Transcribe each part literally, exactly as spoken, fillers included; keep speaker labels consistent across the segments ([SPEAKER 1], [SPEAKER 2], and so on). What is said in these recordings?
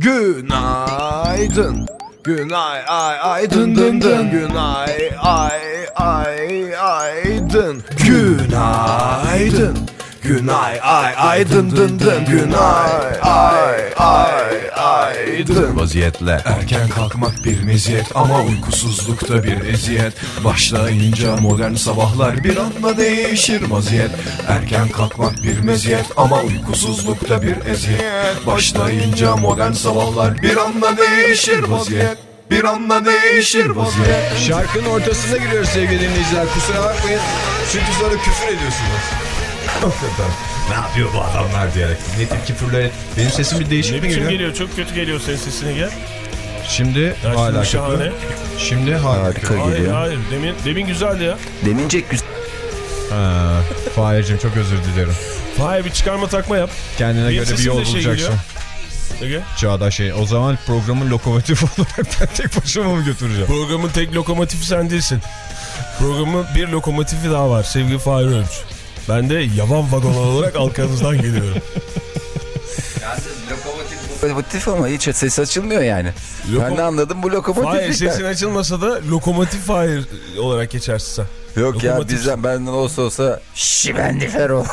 [SPEAKER 1] Günaydın. Günay ay ay dın dın dın. Günay ay ay ay dın. Günaydın. Günay ay ay dın dın dın. Günay ay ay ay dın.
[SPEAKER 2] Vaziyetle erken kalkmak bir meziyet ama uykusuzlukta bir eziyet. Başlayınca modern sabahlar bir anda değişir vaziyet. Erken kalkmak bir meziyet ama uykusuzlukta bir eziyet. Başlayınca modern sabahlar bir anda değişir vaziyet. Bir anda değişir vaziyet.
[SPEAKER 3] Şarkının ortasına giriyoruz sevgili dinleyiciler. Kusura bakmayın. Çünkü sonra küfür ediyorsunuz. Ne yapıyor bu adamlar diyerek. Ne tip küfürler. Benim sesim bir değişik mi geliyor?
[SPEAKER 4] geliyor? Çok kötü geliyor senin sesine gel.
[SPEAKER 3] Şimdi
[SPEAKER 4] ya
[SPEAKER 3] hala
[SPEAKER 4] şahane.
[SPEAKER 3] kötü. Şimdi harika
[SPEAKER 4] hayır,
[SPEAKER 3] geliyor.
[SPEAKER 4] Hayır, demin, demin güzeldi ya.
[SPEAKER 1] Demince güzel.
[SPEAKER 3] Ha, Fahir'cim çok özür diliyorum.
[SPEAKER 4] Fahir bir çıkarma takma yap.
[SPEAKER 3] Kendine
[SPEAKER 4] Benim
[SPEAKER 3] göre bir yol
[SPEAKER 4] şey
[SPEAKER 3] bulacaksın.
[SPEAKER 4] Ege?
[SPEAKER 3] Çağdaş şey. O zaman programın lokomotifi olarak ben tek başıma mı götüreceğim?
[SPEAKER 4] Programın tek lokomotifi sen değilsin. Programın bir lokomotifi daha var. Sevgili Fahir Önç. Ben de yavan vagon olarak arkanızdan geliyorum.
[SPEAKER 1] Lokomotif ama hiç ses açılmıyor yani. Loko... Ben de anladım bu lokomotif.
[SPEAKER 4] Fahir sesin açılmasa da lokomotif Fahir olarak geçersin sen.
[SPEAKER 1] Yok
[SPEAKER 4] lokomotif.
[SPEAKER 1] Ya bizden benden olsa olsa Şibendifero.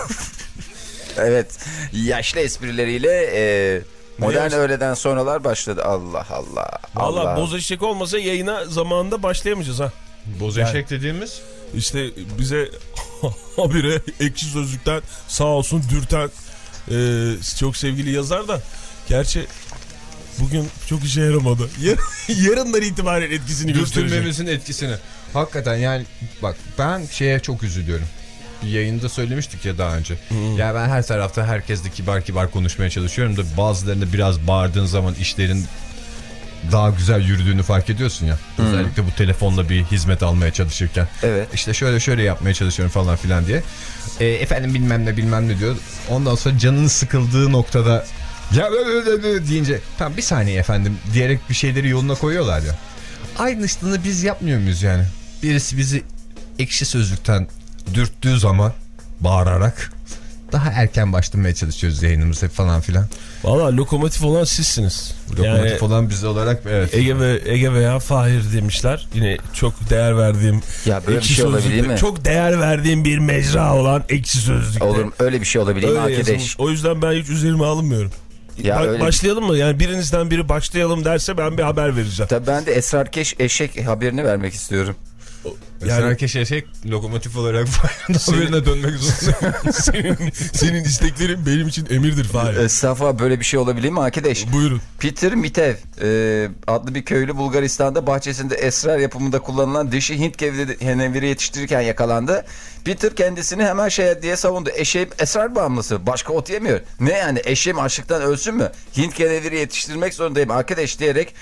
[SPEAKER 1] Evet, yaşlı esprileriyle e, modern öğleden sonralar başladı. Allah Allah.
[SPEAKER 4] Valla
[SPEAKER 1] Allah.
[SPEAKER 4] boz eşek olmasa yayına zamanında başlayamayacağız ha.
[SPEAKER 3] Boz
[SPEAKER 4] yani,
[SPEAKER 3] eşek dediğimiz?
[SPEAKER 4] İşte bize habire Ekşi Sözlük'ten sağ olsun dürten e, çok sevgili yazar da gerçi bugün çok işe yaramadı. Yar, yarından itibaren etkisini gösterecek.
[SPEAKER 3] Dürtülmemizin etkisini. Hakikaten yani bak ben şeye çok üzülüyorum. Bir yayında söylemiştik ya daha önce. Hmm. Ya ben her tarafta herkesle kibar kibar konuşmaya çalışıyorum da bazılarında biraz bağırdığın zaman işlerin daha güzel yürüdüğünü fark ediyorsun ya. Hmm. Özellikle bu telefonla bir hizmet almaya çalışırken.
[SPEAKER 1] Evet.
[SPEAKER 3] İşte şöyle şöyle yapmaya çalışıyorum falan filan diye. E, efendim bilmem ne bilmem ne diyor. Ondan sonra canının sıkıldığı noktada ya böyle deyince tamam bir saniye efendim diyerek bir şeyleri yoluna koyuyorlar ya. Aynısını biz yapmıyor muyuz yani? Birisi bizi Ekşi Sözlük'ten dürttüğü zaman bağırarak daha erken başlamaya çalışıyoruz yayınımızı falan filan.
[SPEAKER 4] Valla lokomotif olan sizsiniz.
[SPEAKER 3] Lokomotif yani, olan biz olarak evet.
[SPEAKER 4] Ege ve Ege veya Fahir demişler. Yine çok değer verdiğim.
[SPEAKER 1] Ya böyle bir şey olabilir mi?
[SPEAKER 4] Çok değer verdiğim bir mecra olan Ekşi Sözlük'te.
[SPEAKER 1] Olur mu? Öyle bir şey olabilir mi arkadaş?
[SPEAKER 4] O yüzden ben hiç üzerime alınmıyorum. Ya ba- başlayalım mı? Yani birinizden biri başlayalım derse ben bir haber vereceğim.
[SPEAKER 1] Tabii ben de esrarkeş eşek haberini vermek istiyorum.
[SPEAKER 3] Yani esrarkeş eşek lokomotif olarak haberine dönmek zorunda.
[SPEAKER 4] senin, senin isteklerin benim için emirdir Fahir.
[SPEAKER 1] Estağfurullah, böyle bir şey olabilir mi arkadaş?
[SPEAKER 4] Buyurun.
[SPEAKER 1] Peter Mitev e, adlı bir köylü Bulgaristan'da bahçesinde esrar yapımında kullanılan dişi Hint keneviri yetiştirirken yakalandı. Peter kendisini hemen şey diye savundu. Eşeğim esrar bağımlısı. Başka ot yemiyor. Ne yani, eşeğim açlıktan ölsün mü? Hint keneviri yetiştirmek zorundayım arkadaş diyerek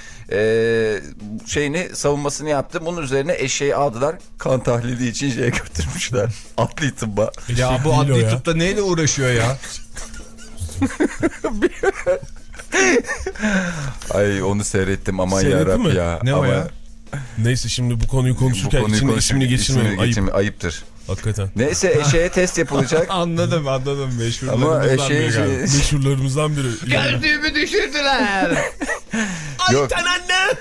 [SPEAKER 1] e, şeyini savunmasını yaptı. Bunun üzerine eşeği aldılar. Kan tahlili için şeye götürmüşler. Adli tıbba.
[SPEAKER 3] Ya bu adli tıpta neyle uğraşıyor ya?
[SPEAKER 1] Ay onu seyrettim aman yarabbim ya.
[SPEAKER 3] Ne
[SPEAKER 1] ama...
[SPEAKER 3] o ya?
[SPEAKER 4] Neyse şimdi bu konuyu konuşurken bu konuyu içine, ismini geçirmeyelim. Ayıp.
[SPEAKER 1] Ayıptır.
[SPEAKER 4] Hakikaten.
[SPEAKER 1] Neyse eşeğe test yapılacak.
[SPEAKER 3] Anladım anladım. Meşhurlarımızdan biri
[SPEAKER 1] şey...
[SPEAKER 4] Meşhurlarımızdan biri.
[SPEAKER 3] Gözlüğümü düşürdüler.
[SPEAKER 4] Ayten anne.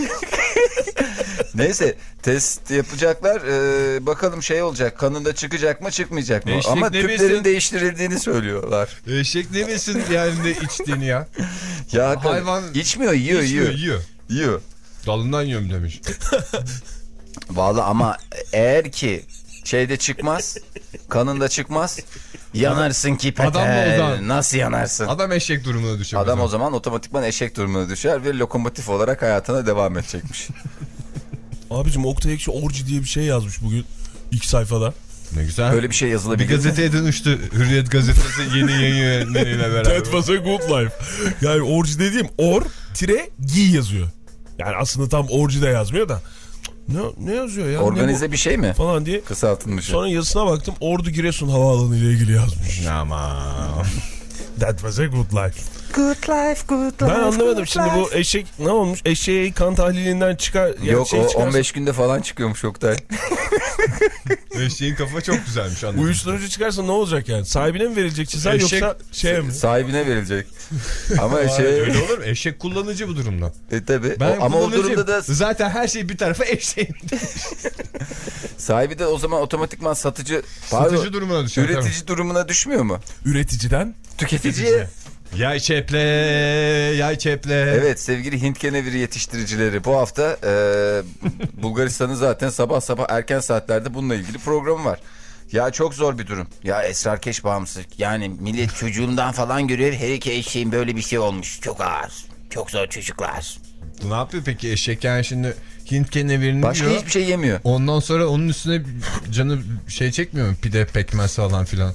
[SPEAKER 1] Neyse test yapacaklar. Ee, bakalım şey olacak. Kanında çıkacak mı çıkmayacak mı?
[SPEAKER 3] Eşek
[SPEAKER 1] ama
[SPEAKER 3] demesin.
[SPEAKER 1] tüplerin değiştirildiğini söylüyorlar.
[SPEAKER 3] Eşek demesin yani ne içtiğini ya.
[SPEAKER 1] Ya hayvan içmiyor yiyor
[SPEAKER 3] içmiyor,
[SPEAKER 1] yiyor.
[SPEAKER 3] yiyor.
[SPEAKER 1] Yiyor.
[SPEAKER 3] Dalından yiyorum demiş.
[SPEAKER 1] Vallahi ama eğer ki şeyde çıkmaz, kanında çıkmaz, yanarsın ki peter. Nasıl yanarsın?
[SPEAKER 3] Adam eşek durumuna düşer.
[SPEAKER 1] Adam o zaman otomatikman eşek durumuna düşer ve lokomotif olarak hayatına devam edecekmiş.
[SPEAKER 4] Abicim Oktay Ekşi Orji diye bir şey yazmış bugün ilk sayfada.
[SPEAKER 3] Ne güzel.
[SPEAKER 1] Böyle bir şey yazılabilir.
[SPEAKER 3] Bir gazeteye dönüştü. Hürriyet gazetesi yeni yayın yönetmeniyle beraber.
[SPEAKER 4] That was a good life. Yani orji dediğim or tire gi yazıyor. Yani aslında tam orji de yazmıyor da. Ne, ne yazıyor ya?
[SPEAKER 1] Organize bir şey mi?
[SPEAKER 4] Falan diye.
[SPEAKER 1] Kısaltılmış.
[SPEAKER 4] Sonra yazısına baktım. Ordu Giresun Havaalanı ile ilgili yazmış.
[SPEAKER 3] Aman.
[SPEAKER 4] That was a good life.
[SPEAKER 1] Good life, good life.
[SPEAKER 4] Ben anlamadım şimdi
[SPEAKER 1] life.
[SPEAKER 4] Bu eşek ne olmuş? Eşeği kan tahlilinden çıkar. Yani
[SPEAKER 1] Yok
[SPEAKER 4] şey
[SPEAKER 1] o
[SPEAKER 4] çıkarsa...
[SPEAKER 1] on beş günde falan çıkıyormuş Oktay.
[SPEAKER 3] Eşeğin kafa çok güzelmiş anladım.
[SPEAKER 4] Uyuşturucu çıkarsa ne olacak yani? Sahibine mi verilecek ceza
[SPEAKER 3] Eşek-
[SPEAKER 4] yoksa şeye mi?
[SPEAKER 1] Sahibine verilecek. Ama
[SPEAKER 3] Aa,
[SPEAKER 1] şey...
[SPEAKER 3] öyle olur mu? Eşek kullanıcı bu durumda.
[SPEAKER 1] E, tabii.
[SPEAKER 3] Ben
[SPEAKER 1] O- ama o
[SPEAKER 3] kullanıcıyım.
[SPEAKER 1] durumda da
[SPEAKER 3] Zaten her şey bir tarafa eşeğin.
[SPEAKER 1] sahibi de o zaman otomatikman satıcı, pardon,
[SPEAKER 3] Satıcı durumuna düşüyor.
[SPEAKER 1] üretici durumuna düşmüyor mu?
[SPEAKER 4] Üreticiden
[SPEAKER 1] Tüketiciye.
[SPEAKER 3] Yay çeple, yay çeple.
[SPEAKER 1] Evet sevgili Hint keneviri yetiştiricileri, bu hafta e, Bulgaristan'ın zaten sabah sabah erken saatlerde bununla ilgili programı var. Ya çok zor bir durum. Ya esrarkeş bağımlısı. Yani millet çocuğumdan falan görüyor. Her iki eşeğin böyle bir şey olmuş. Çok ağır. Çok zor çocuklar.
[SPEAKER 3] Ne yapıyor peki eşek yani şimdi Hint kenevirini
[SPEAKER 1] Başka
[SPEAKER 3] yiyor.
[SPEAKER 1] hiçbir şey yemiyor.
[SPEAKER 3] Ondan sonra onun üstüne canı şey çekmiyor mu? Pide, pekmez falan filan.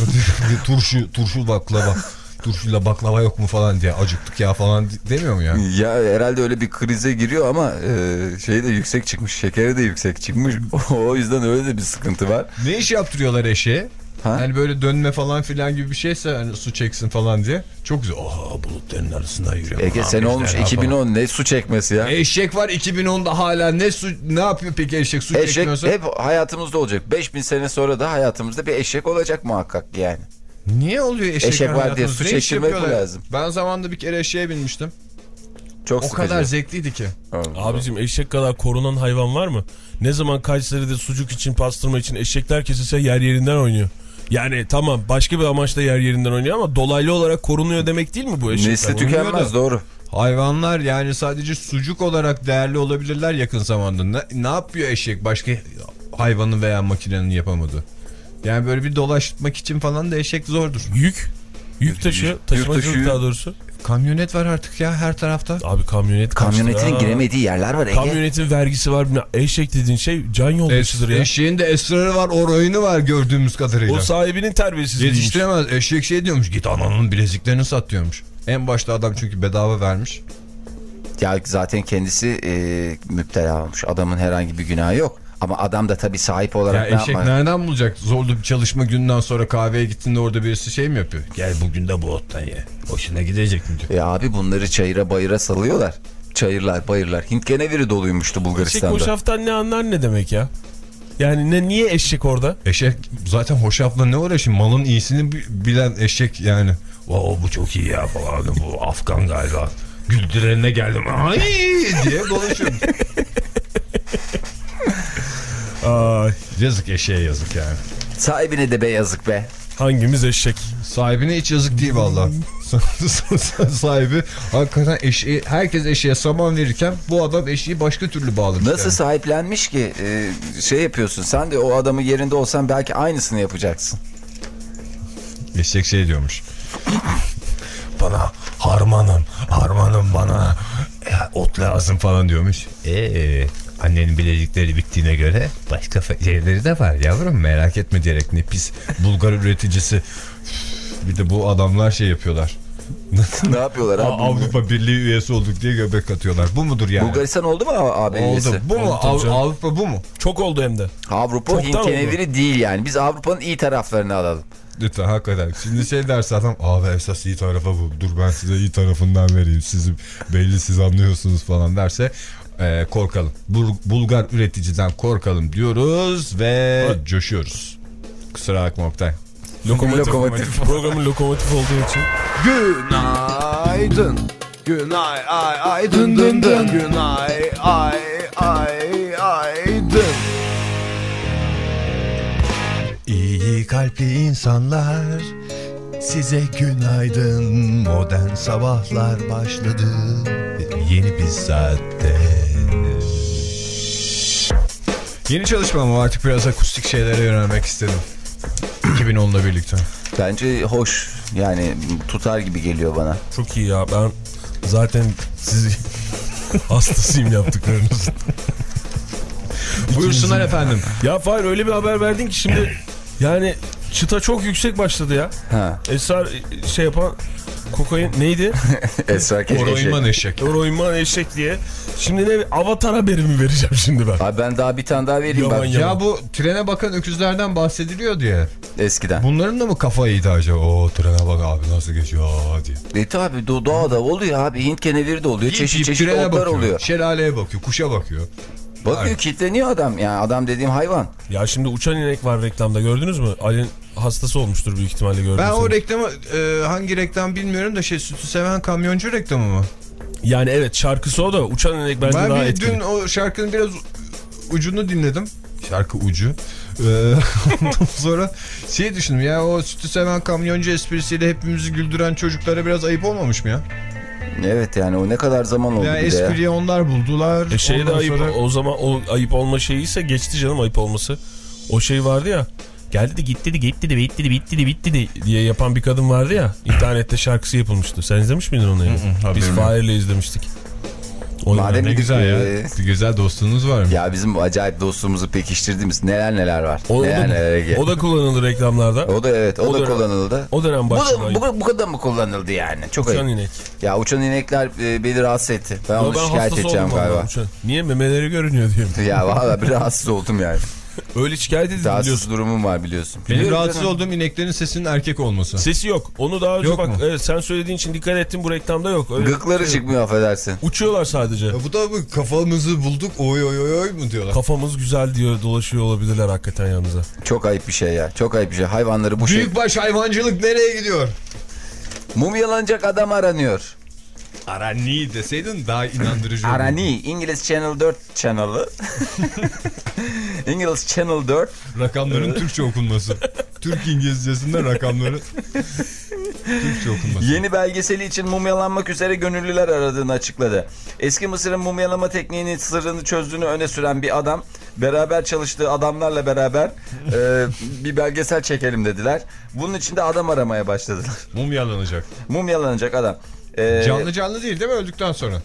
[SPEAKER 3] turşu, turşu baklava. Turşuyla baklava yok mu falan diye acıktık ya falan demiyor mu yani?
[SPEAKER 1] Ya herhalde öyle bir krize giriyor ama e, şey de yüksek çıkmış. Şekeri de yüksek çıkmış. O yüzden öyle de bir sıkıntı var.
[SPEAKER 3] Ne iş yaptırıyorlar eşeğe?
[SPEAKER 1] Ha?
[SPEAKER 3] Yani böyle dönme falan filan gibi bir şeyse hani su çeksin falan diye. Çok güzel. Oha bulutların arasında yürüyor.
[SPEAKER 1] Ege sene olmuş iki bin on, ne su çekmesi ya.
[SPEAKER 3] Eşek var iki bin onda hala ne su ne yapıyor peki eşek su
[SPEAKER 1] Eşek
[SPEAKER 3] çekmiyorsa?
[SPEAKER 1] hep hayatımızda olacak. beş bin sene sonra da hayatımızda bir eşek olacak muhakkak yani.
[SPEAKER 3] Niye oluyor eşek?
[SPEAKER 1] Eşek var diye
[SPEAKER 3] hayatımızda?
[SPEAKER 1] su
[SPEAKER 3] Ne iş
[SPEAKER 1] çektirmek
[SPEAKER 3] yapıyorlar?
[SPEAKER 1] lazım.
[SPEAKER 3] Ben zamanında bir kere eşeğe binmiştim.
[SPEAKER 1] Çok
[SPEAKER 3] O
[SPEAKER 1] sıkıcı.
[SPEAKER 3] kadar zevkliydi ki.
[SPEAKER 4] abicim eşek kadar korunan hayvan var mı? Ne zaman Kayseri'de sucuk için, pastırma için eşekler kesilse yer yerinden oynuyor. Yani tamam başka bir amaçla yer yerinden oynuyor ama dolaylı olarak korunuyor demek değil mi bu eşekler?
[SPEAKER 1] Nesli tükenmez, doğru.
[SPEAKER 3] Hayvanlar yani sadece sucuk olarak değerli olabilirler yakın zamanda. Ne, ne yapıyor eşek başka hayvanın veya makinenin yapamadığı? Yani böyle bir dolaşmak için falan da eşek zordur.
[SPEAKER 4] Yük. Yük taşıyor. Taşımacılık
[SPEAKER 1] taşıyor.
[SPEAKER 4] daha doğrusu.
[SPEAKER 3] Kamyonet var artık ya her tarafta.
[SPEAKER 4] Abi kamyonet
[SPEAKER 1] Kamyonetin
[SPEAKER 4] kaçtı ya.
[SPEAKER 1] giremediği yerler var Ege.
[SPEAKER 4] Kamyonetin vergisi var. Eşek dediğin şey can yoldaşıdır ya.
[SPEAKER 3] Eşeğin de esrarı var, orayını var gördüğümüz kadarıyla.
[SPEAKER 4] O sahibinin terbiyesizliğiymiş.
[SPEAKER 3] Yetiştiremez. Eşek şey diyormuş, git ananın bileziklerini sat diyormuş. En başta adam çünkü bedava vermiş.
[SPEAKER 1] Ya zaten kendisi e, müptela olmuş. Adamın herhangi bir günahı yok. Ama adam da tabii sahip
[SPEAKER 3] Ya
[SPEAKER 1] olarak ne
[SPEAKER 3] eşek
[SPEAKER 1] yapmak?
[SPEAKER 3] nereden bulacak? Zorlu bir çalışma günden sonra kahveye gittiğinde orada birisi şey mi yapıyor? Gel bugün de bu ottan ye. Hoşuna gidecek mi diyor.
[SPEAKER 1] E abi bunları çayıra bayıra salıyorlar. Çayırlar bayırlar. Hint keneviri doluymuştu
[SPEAKER 4] Eşek
[SPEAKER 1] Bulgaristan'da.
[SPEAKER 4] hoşaftan ne anlar ne demek ya? Yani ne niye eşek orada?
[SPEAKER 3] Eşek zaten hoşafla ne uğraşıyor? Malın iyisini bilen eşek yani. Oo bu çok iyi ya falan. Bu Afgan galiba. Güldürenine geldim. Ay diye dolaşıyor.
[SPEAKER 4] Ay,
[SPEAKER 3] Yazık eşeğe yazık yani.
[SPEAKER 1] Sahibine de be yazık be.
[SPEAKER 4] hangimiz eşek?
[SPEAKER 3] Sahibine hiç yazık değil valla. Sahibi hakikaten eşeği, herkes eşeğe saman verirken bu adam eşeği başka türlü bağlamış.
[SPEAKER 1] Nasıl
[SPEAKER 3] yani.
[SPEAKER 1] sahiplenmiş ki e, şey yapıyorsun. Sen de o adamın yerinde olsan belki aynısını yapacaksın.
[SPEAKER 3] Eşek şey diyormuş. Bana harmanım, harmanım bana ya, ot lazım falan diyormuş. Eee annenin bilezikleri bittiğine göre başka şeyleri de var yavrum merak etme diyerek ne pis Bulgar üreticisi. Bir de bu adamlar şey yapıyorlar.
[SPEAKER 1] Ne yapıyorlar abi?
[SPEAKER 3] Avrupa Birliği üyesi olduk diye göbek atıyorlar. Bu mudur yani?
[SPEAKER 1] Mu Bulgaristan oldu mu A B üyesi?
[SPEAKER 3] Oldu. Bu mu?
[SPEAKER 4] Oldu tabii
[SPEAKER 3] Av-
[SPEAKER 4] canım.
[SPEAKER 3] Avrupa bu mu?
[SPEAKER 4] Çok oldu hem de.
[SPEAKER 1] Avrupa
[SPEAKER 4] Çoktan
[SPEAKER 1] Hint
[SPEAKER 4] oldu.
[SPEAKER 1] keneviri değil yani. Biz Avrupa'nın iyi taraflarını alalım.
[SPEAKER 3] Lütfen hakikaten. Şimdi şey derse adam abi esas iyi tarafı bu. Dur ben size iyi tarafından vereyim. Sizi belli siz anlıyorsunuz falan derse e, korkalım. Bul- Bulgar üreticiden korkalım diyoruz ve
[SPEAKER 4] Ha.
[SPEAKER 3] coşuyoruz. Kusura bakma Oktay.
[SPEAKER 4] Lokomotif.
[SPEAKER 1] Lokomotif.
[SPEAKER 4] Programın lokomotif olduğu için.
[SPEAKER 2] Günaydın. Günay ay ay dın dın dın. Günay ay ay ay dın.
[SPEAKER 3] İyi kalpli insanlar size günaydın. Modern sabahlar başladı yeni bir saatte. Yeni çalışmam var, artık biraz akustik şeylere yönelmek istedim. iki bin onla birlikte.
[SPEAKER 1] Bence hoş. Yani tutar gibi geliyor bana.
[SPEAKER 4] Çok iyi ya. Ben zaten sizi hastasıyım yaptıklarınızın.
[SPEAKER 3] Buyursunlar efendim.
[SPEAKER 4] Ya Fahir öyle bir haber verdin ki şimdi yani çıta çok yüksek başladı ya.
[SPEAKER 1] Ha.
[SPEAKER 4] Esrar şey yapan kokain neydi?
[SPEAKER 1] Esra keşke
[SPEAKER 3] Oroyman
[SPEAKER 1] şey.
[SPEAKER 3] eşek.
[SPEAKER 4] Oroyman eşek diye. Şimdi ne Avatar haberi mi vereceğim şimdi ben?
[SPEAKER 1] Abi ben daha bir tane daha vereyim
[SPEAKER 4] Yaman
[SPEAKER 1] bak.
[SPEAKER 4] yaman.
[SPEAKER 3] Ya bu trene bakan öküzlerden bahsediliyor diye.
[SPEAKER 1] Eskiden.
[SPEAKER 3] Bunların da mı kafa iyiydi acaba? O trene bak abi nasıl geçiyor aa diye.
[SPEAKER 1] E tabi do doğada oluyor abi. Hint keneviri de oluyor.
[SPEAKER 3] Yiyip
[SPEAKER 1] Çeşit
[SPEAKER 3] yiyip
[SPEAKER 1] çeşit
[SPEAKER 3] trene
[SPEAKER 1] otlar
[SPEAKER 3] bakıyor,
[SPEAKER 1] oluyor.
[SPEAKER 3] şelaleye bakıyor, kuşa bakıyor.
[SPEAKER 1] Bakıyor kilitleniyor adam. Yani adam dediğim hayvan.
[SPEAKER 4] Ya şimdi uçan inek var reklamda, gördünüz mü? Ali'nin hastası olmuştur büyük ihtimalle, gördünüz.
[SPEAKER 3] Ben
[SPEAKER 4] mü?
[SPEAKER 3] o reklamı e, hangi reklam bilmiyorum da şey, sütü seven kamyoncu reklamı mı?
[SPEAKER 4] Yani evet, şarkısı o da uçan inek bence
[SPEAKER 3] ben
[SPEAKER 4] daha
[SPEAKER 3] bir,
[SPEAKER 4] etkili.
[SPEAKER 3] dün o şarkının biraz ucunu dinledim. Şarkı ucu. Ee, ondan sonra şey düşündüm ya, o sütü seven kamyoncu esprisiyle hepimizi güldüren çocuklara biraz ayıp olmamış mı ya?
[SPEAKER 1] Evet yani o ne kadar zaman oldu
[SPEAKER 3] Ya
[SPEAKER 1] bir de
[SPEAKER 3] espriyi
[SPEAKER 1] ya.
[SPEAKER 3] onlar buldular.
[SPEAKER 4] E şey de ayıp,
[SPEAKER 3] sonra...
[SPEAKER 4] o zaman o ayıp olma şeyi ise geçti canım, ayıp olması. O şey vardı ya, geldi de gitti de gitti de bitti de bitti de bitti de diye yapan bir kadın vardı ya, internette şarkısı yapılmıştı. Sen izlemiş miydin onu?
[SPEAKER 3] Hı hı,
[SPEAKER 4] Biz Fahir'le izlemiştik. O
[SPEAKER 1] Madem
[SPEAKER 3] ne
[SPEAKER 1] bir
[SPEAKER 3] güzel ya.
[SPEAKER 1] e,
[SPEAKER 3] Bir güzel dostluğunuz var mı?
[SPEAKER 1] Ya bizim acayip dostluğumuzu pekiştirdiğimiz neler neler var.
[SPEAKER 4] O,
[SPEAKER 1] neler
[SPEAKER 4] o, da,
[SPEAKER 1] neler geldi.
[SPEAKER 4] o da kullanıldı reklamlarda.
[SPEAKER 1] O da evet o,
[SPEAKER 4] O
[SPEAKER 1] da
[SPEAKER 4] dönem-
[SPEAKER 1] kullanıldı.
[SPEAKER 4] O dönem
[SPEAKER 1] Bu
[SPEAKER 4] başladı.
[SPEAKER 1] da bu, bu kadar mı kullanıldı yani? Çok
[SPEAKER 4] Uçan
[SPEAKER 1] ayıp.
[SPEAKER 4] inek.
[SPEAKER 1] Ya uçan inekler e, beni rahatsız etti. Ben
[SPEAKER 4] Yo,
[SPEAKER 1] onu
[SPEAKER 4] ben
[SPEAKER 1] şikayet
[SPEAKER 4] hastası
[SPEAKER 1] edeceğim
[SPEAKER 4] oldum
[SPEAKER 1] galiba.
[SPEAKER 4] vallahi uçan. Niye, memeleri görünüyor diye.
[SPEAKER 1] Ya valla bir rahatsız oldum yani.
[SPEAKER 4] Öyle şikayet edildi
[SPEAKER 1] Rahatsız
[SPEAKER 4] biliyorsun.
[SPEAKER 1] durumum var biliyorsun.
[SPEAKER 3] Benim
[SPEAKER 1] Biliyorum
[SPEAKER 3] rahatsız
[SPEAKER 1] canım.
[SPEAKER 3] olduğum ineklerin sesinin erkek olması.
[SPEAKER 4] Sesi yok. Onu daha önce
[SPEAKER 3] Yok
[SPEAKER 4] bak,
[SPEAKER 3] mu?
[SPEAKER 4] evet, sen söylediğin için dikkat ettim, bu reklamda yok. Öyle
[SPEAKER 1] Gıkları
[SPEAKER 4] şey-
[SPEAKER 1] çıkmıyor affedersin.
[SPEAKER 4] Uçuyorlar sadece.
[SPEAKER 3] Ya bu da bu kafamızı bulduk oy oy oy oy mu diyorlar.
[SPEAKER 4] Kafamız güzel diyor, dolaşıyor olabilirler hakikaten yanınıza.
[SPEAKER 1] Çok ayıp bir şey ya. Çok ayıp bir şey. Hayvanları bu şey.
[SPEAKER 3] Büyükbaş hayvancılık nereye gidiyor?
[SPEAKER 1] Mumyalanacak adam aranıyor.
[SPEAKER 3] Arani deseydin daha inandırıcı olurdu.
[SPEAKER 1] Arani. İngiliz Channel dört kanalı. İngiliz Channel dört.
[SPEAKER 3] Rakamların Türkçe okunması. Türk İngilizcesinden rakamları Türkçe okunması.
[SPEAKER 1] Yeni belgeseli için mumyalanmak üzere gönüllüler aradığını açıkladı. Eski Mısır'ın mumyalama tekniğinin sırrını çözdüğünü öne süren bir adam, beraber çalıştığı adamlarla beraber e, bir belgesel çekelim dediler. Bunun için de adam aramaya başladılar.
[SPEAKER 3] Mumyalanacak.
[SPEAKER 1] Mumyalanacak adam. E,
[SPEAKER 3] Canlı canlı değil değil mi, öldükten sonra?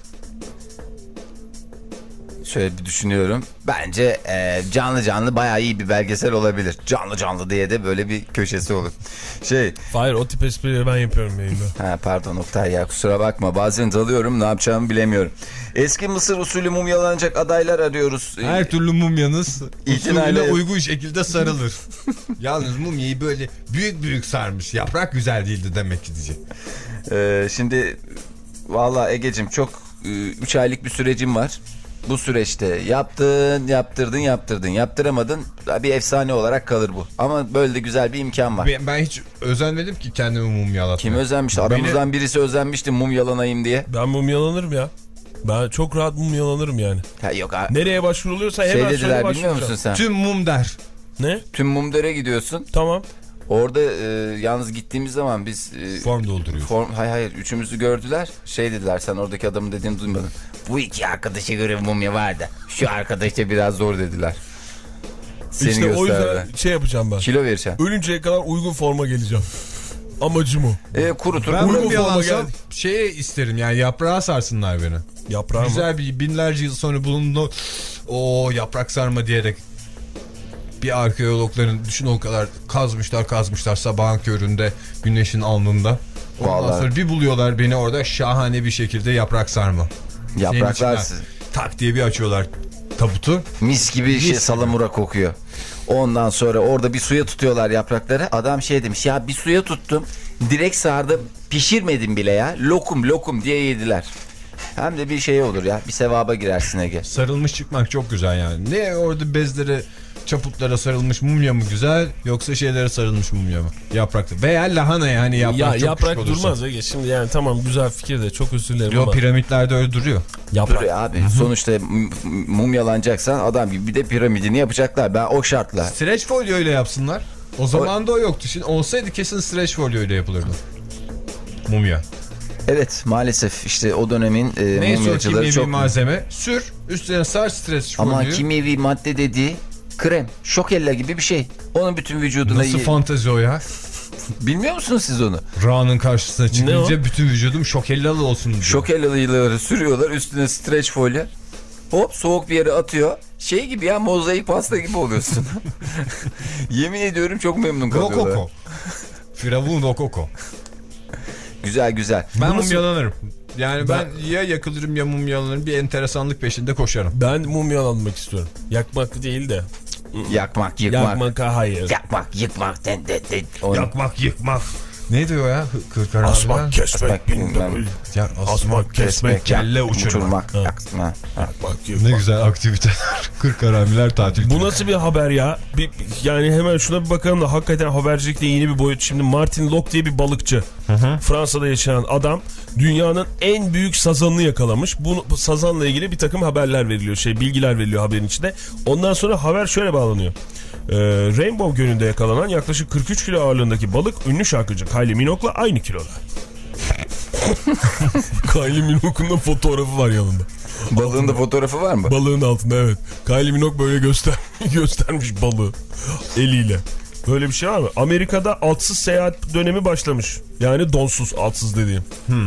[SPEAKER 1] Şöyle bir düşünüyorum. Bence e, canlı canlı bayağı iyi bir belgesel olabilir. Canlı canlı diye de böyle bir köşesi olur. Şey.
[SPEAKER 4] Hayır, o tip esprileri ben yapıyorum yayında.
[SPEAKER 1] Ha, pardon Oktay ya, kusura bakma. Bazen dalıyorum, ne yapacağımı bilemiyorum. Eski Mısır usulü mumyalanacak adaylar arıyoruz.
[SPEAKER 3] Her türlü mumyanız
[SPEAKER 1] İtinayla-
[SPEAKER 3] usulüne uygun şekilde sarılır. Yalnız mumyayı böyle büyük büyük sarmış. Yaprak güzel değildi demek ki diyecek.
[SPEAKER 1] Ee, şimdi vallahi Egeciğim çok üç aylık bir sürecim var. Bu süreçte yaptın, yaptırdın, yaptırdın, yaptıramadın, bir efsane olarak kalır bu. Ama böyle de güzel bir imkan var.
[SPEAKER 3] Ben, ben hiç özenmedim ki kendimi mumyalatmaya.
[SPEAKER 1] Kim özenmişti? Aramızdan
[SPEAKER 3] Beni...
[SPEAKER 1] birisi özenmişti mumyalanayım diye.
[SPEAKER 4] Ben mumyalanırım ya. Ben çok rahat mumyalanırım yani.
[SPEAKER 1] Ha, yok abi.
[SPEAKER 4] Nereye başvuruluyorsa hemen
[SPEAKER 1] Şey
[SPEAKER 4] söyle,
[SPEAKER 1] dediler bilmiyor
[SPEAKER 4] başvuracağım.
[SPEAKER 1] musun sen?
[SPEAKER 3] Tüm mum der.
[SPEAKER 4] Ne?
[SPEAKER 1] Tüm Mumder'e gidiyorsun.
[SPEAKER 4] Tamam.
[SPEAKER 1] Orada e, yalnız gittiğimiz zaman biz... E,
[SPEAKER 3] Form dolduruyorsun.
[SPEAKER 1] Form, hayır hayır üçümüzü gördüler. Şey dediler, sen oradaki adamın dediğini duymadın. Bu iki arkadaşa göre mumya var da şu arkadaşa biraz zor dediler. Seni
[SPEAKER 4] işte o
[SPEAKER 1] gösterdiler.
[SPEAKER 4] yüzden şey yapacağım ben.
[SPEAKER 1] Kilo vereceğim.
[SPEAKER 4] Ölünceye kadar uygun forma geleceğim. Amacım o.
[SPEAKER 1] E, kurutur.
[SPEAKER 3] Ben
[SPEAKER 4] Uygun forma
[SPEAKER 3] mumyalansam
[SPEAKER 4] geldi.
[SPEAKER 3] şeye isterim yani, yaprağa sarsınlar beni.
[SPEAKER 4] Yaprağım.
[SPEAKER 3] Güzel bir binlerce yıl sonra bulundu. O yaprak sarma diyerek bir arkeologların düşün, o kadar kazmışlar kazmışlar sabahın köründe güneşin alnında. Ondan
[SPEAKER 1] Vallahi.
[SPEAKER 3] sonra bir buluyorlar beni orada, şahane bir şekilde yaprak sarma.
[SPEAKER 1] Yapraklar
[SPEAKER 3] Senin içinden tak diye bir açıyorlar tabutu.
[SPEAKER 1] mis gibi şey, salamura kokuyor. Ondan sonra orada bir suya tutuyorlar yaprakları. Adam şey demiş ya, bir suya tuttum direkt sardım, pişirmedim bile ya, lokum lokum diye yediler. Hem de bir şey olur ya, bir sevaba girersin Ege.
[SPEAKER 3] Sarılmış çıkmak çok güzel yani. Ne orada bezlere, çaputlara sarılmış mumya mı güzel, yoksa şeylere sarılmış mumya mı? Yaprakta. Veya lahana yani, yaprak
[SPEAKER 4] Ya
[SPEAKER 3] çok
[SPEAKER 4] yaprak
[SPEAKER 3] küçük olursa.
[SPEAKER 4] durmaz Ege. Şimdi yani tamam, güzel fikir de çok özür dilerim
[SPEAKER 3] Yo,
[SPEAKER 4] ama.
[SPEAKER 3] piramitlerde öyle duruyor.
[SPEAKER 4] Yaprak.
[SPEAKER 1] Dur abi, sonuçta m- mumyalanacaksan adam gibi bir de piramidini yapacaklar. Ben o şartla.
[SPEAKER 3] Stretch folyo ile yapsınlar. O zaman da o yoktu. Şimdi olsaydı kesin stretch folyo ile yapılırdı. Mumya.
[SPEAKER 1] Evet maalesef işte o dönemin e,
[SPEAKER 3] Neyse o
[SPEAKER 1] mumyacıları
[SPEAKER 3] kimyevi
[SPEAKER 1] çok...
[SPEAKER 3] malzeme. Sür, üstüne sar stretch folyoyu.
[SPEAKER 1] Ama kimyevi madde dediği krem, şokella gibi bir şey. Onun bütün vücuduna...
[SPEAKER 3] Nasıl fantezi o ya?
[SPEAKER 1] Bilmiyor musunuz siz onu?
[SPEAKER 3] Ra'nın karşısına çıkınca bütün vücudum şokellalı olsun diyor.
[SPEAKER 1] Şokellalıları sürüyorlar, üstüne streç folyo. Hop, soğuk bir yere atıyor. Şey gibi ya, mozaik pasta gibi oluyorsun. Yemin ediyorum çok memnun kalıyorlar.
[SPEAKER 3] Rokoko. Firavun Rokoko.
[SPEAKER 1] Güzel güzel.
[SPEAKER 3] Ben
[SPEAKER 4] Bu nasıl-
[SPEAKER 3] mumyalanırım. Yani ben, ben ya yakılırım ya mumyalanırım, bir enteresanlık peşinde koşarım.
[SPEAKER 4] Ben mumyalanmak istiyorum. Yakmak değil de.
[SPEAKER 1] Yakmak, yıkmak.
[SPEAKER 4] Yakmak hayır.
[SPEAKER 1] Yakmak, yıkmak. Den, den, den. Onu...
[SPEAKER 3] Yakmak, yıkmak. Neydi o ya? Kırk haramiler.
[SPEAKER 4] Asmak, kesmek, bilmem.
[SPEAKER 3] Ya,
[SPEAKER 4] Asmak, kesmek,
[SPEAKER 3] kelle uçurmak.
[SPEAKER 1] uçurmak. Yakma.
[SPEAKER 3] Ne güzel aktiviteler. Kırk haramiler tatil.
[SPEAKER 4] Bu nasıl bir haber ya? Bir, yani hemen şuna bir bakalım da hakikaten habercilikte yeni bir boyut. Şimdi Martin Locke diye bir balıkçı. Hı hı. Fransa'da yaşayan adam dünyanın en büyük sazanını yakalamış. Bu, bu sazanla ilgili bir takım haberler veriliyor. Şey bilgiler veriliyor haberin içinde. Ondan sonra haber şöyle bağlanıyor. Ee, Rainbow Gölü'nde yakalanan yaklaşık kırk üç kilo ağırlığındaki balık ünlü şarkıcı Kylie Minogue'la aynı kiloda. Kylie Minogue'un da fotoğrafı var yanında.
[SPEAKER 1] Balığın da fotoğrafı var mı?
[SPEAKER 4] Balığın altında evet. Kylie Minogue böyle göster göstermiş balığı eliyle. Böyle bir şey var mı? Amerika'da altsız seyahat dönemi başlamış. Yani donsuz, altsız dediğim.
[SPEAKER 3] Hmm.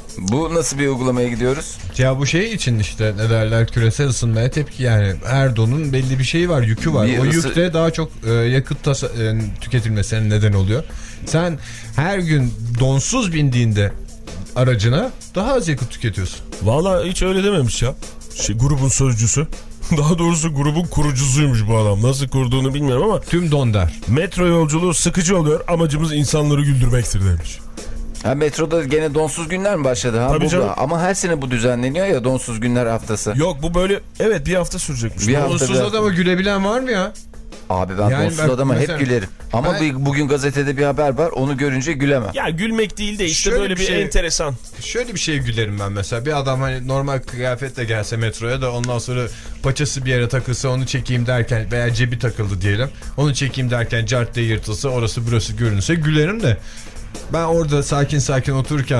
[SPEAKER 1] Bu nasıl bir uygulamaya gidiyoruz?
[SPEAKER 3] Ya bu şey için işte ne derler, küresel ısınmaya tepki yani. Her donun belli bir şeyi var, yükü var.
[SPEAKER 1] Bir
[SPEAKER 3] o
[SPEAKER 1] ısı...
[SPEAKER 3] yük de daha çok e, yakıt tasa, e, tüketilmesine neden oluyor. Sen her gün donsuz bindiğinde aracına daha az yakıt tüketiyorsun.
[SPEAKER 4] Vallahi hiç öyle dememiş ya. Şey, grubun sözcüsü. Daha doğrusu grubun kurucusuymuş bu adam. Nasıl kurduğunu bilmiyorum ama.
[SPEAKER 3] Tüm don der.
[SPEAKER 4] Metro yolculuğu sıkıcı oluyor. Amacımız insanları güldürmektir demiş.
[SPEAKER 1] Ha, metroda gene donsuz günler mi başladı? Ha,
[SPEAKER 4] Tabii canım.
[SPEAKER 1] Ama her sene bu düzenleniyor ya, donsuz günler haftası.
[SPEAKER 4] Yok bu böyle evet bir hafta sürecekmiş.
[SPEAKER 1] Bir
[SPEAKER 3] donsuz
[SPEAKER 1] hafta
[SPEAKER 3] adama gülebilen var mı ya?
[SPEAKER 1] Abi ben
[SPEAKER 3] yani
[SPEAKER 1] donsuz
[SPEAKER 3] bak,
[SPEAKER 1] adama
[SPEAKER 3] mesela,
[SPEAKER 1] hep gülerim. Ama
[SPEAKER 3] ben...
[SPEAKER 1] bugün gazetede bir haber var, onu görünce gülemem.
[SPEAKER 4] Ya gülmek değil de işte
[SPEAKER 3] Şöyle
[SPEAKER 4] böyle bir,
[SPEAKER 3] bir şey...
[SPEAKER 4] enteresan.
[SPEAKER 3] Şöyle bir şeye gülerim ben mesela. Bir adam hani normal kıyafetle gelse metroya da ondan sonra paçası bir yere takılsa onu çekeyim derken veya cebi takıldı diyelim. Onu çekeyim derken cart diye yırtılsa orası burası görünse gülerim de. Ben orada sakin sakin otururken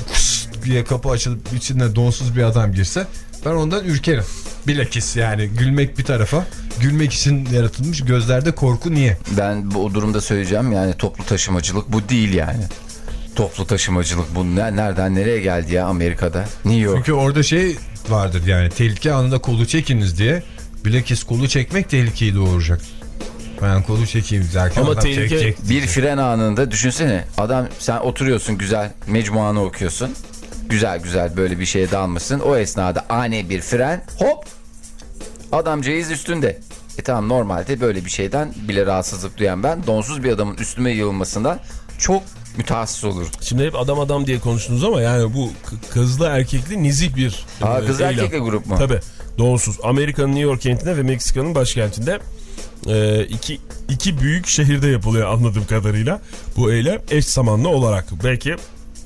[SPEAKER 3] diye kapı açılıp içinde donsuz bir adam girse ben ondan ürkerim. Bilakis yani gülmek bir tarafa, gülmek için yaratılmış gözlerde korku niye?
[SPEAKER 1] Ben bu durumda söyleyeceğim yani toplu taşımacılık bu değil yani. Toplu taşımacılık bu ne, nereden nereye geldi ya Amerika'da? New York.
[SPEAKER 3] Çünkü orada şey vardır yani tehlike anında kolu çekiniz diye. Bilakis kolu çekmek tehlikeyi doğuracak. Ben kolu çekeyim derken
[SPEAKER 4] ama
[SPEAKER 3] adam
[SPEAKER 4] tehlike...
[SPEAKER 3] çekecek.
[SPEAKER 1] Bir fren anında düşünsene adam, sen oturuyorsun güzel mecmuanı okuyorsun. Güzel güzel böyle bir şeye dalmışsın. O esnada ani bir fren, hop, adamcağız üstünde. E tamam, normalde böyle bir şeyden bile rahatsızlık duyan ben donsuz bir adamın üstüme yığılmasından çok mütehassıs olurum.
[SPEAKER 4] Şimdi hep adam adam diye konuştunuz ama yani bu kızlı erkekli nezih bir
[SPEAKER 1] Aa,
[SPEAKER 4] e,
[SPEAKER 1] kız
[SPEAKER 4] eylem.
[SPEAKER 1] erkekli grup mu?
[SPEAKER 4] Tabii. Donsuz. Amerika'nın New York kentinde ve Meksika'nın başkentinde e, iki, iki büyük şehirde yapılıyor anladığım kadarıyla bu eylem eş zamanlı olarak. Belki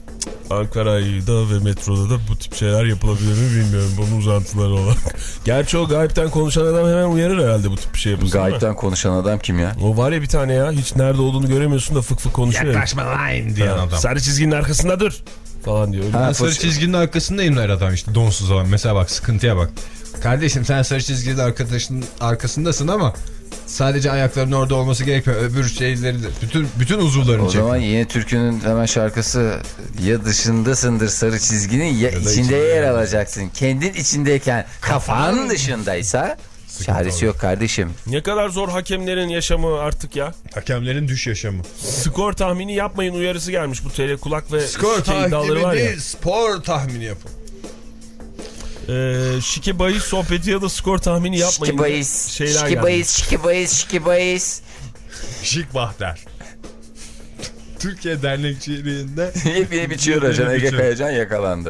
[SPEAKER 4] Ankara'da ve metroda da bu tip şeyler yapılabilir mi bilmiyorum bunun uzantıları olarak. Gerçi o gayipten konuşan adam hemen uyarır herhalde bu tip bir şey yapılsın.
[SPEAKER 1] Gayipten konuşan adam kim ya?
[SPEAKER 4] O var ya bir tane ya, hiç nerede olduğunu göremiyorsun da fık fık konuşuyor.
[SPEAKER 3] Yaklaşma lan diyen
[SPEAKER 4] ha,
[SPEAKER 3] adam.
[SPEAKER 4] Sarı çizginin arkasında dur falan diyor.
[SPEAKER 3] Ha, sarı çizginin arkasındayım der adam işte donsuz olan. Mesela bak sıkıntıya bak. Kardeşim sen sarı çizginin arkadaşının arkasındasın ama sadece ayaklarının orada olması gerekmiyor. Öbür şeyleri de bütün bütün uzuvlarını çekiyor.
[SPEAKER 1] O zaman yeni türkünün hemen şarkısı ya dışındasındır sarı çizginin ya, ya içinde yer alacaksın. Kendin içindeyken kafanın dışındaysa çaresi yok kardeşim.
[SPEAKER 4] Ne kadar zor hakemlerin yaşamı artık ya.
[SPEAKER 3] Hakemlerin düş yaşamı.
[SPEAKER 4] Skor tahmini yapmayın uyarısı gelmiş bu telekulak ve
[SPEAKER 3] skor
[SPEAKER 4] tahmini var ya.
[SPEAKER 3] Spor tahmini yapın.
[SPEAKER 4] Ee, şike bahis sohbeti ya da skor tahmini yapmayın.
[SPEAKER 1] Şike bahis,
[SPEAKER 4] şeyler
[SPEAKER 1] şike
[SPEAKER 4] gelmiş.
[SPEAKER 1] bahis, şike bahis, şike bahis.
[SPEAKER 3] Şik Bahter. Türkiye Dernekçiliğinde
[SPEAKER 1] Yepyeni bir çığır ajan Ege Kayacan yakalandı.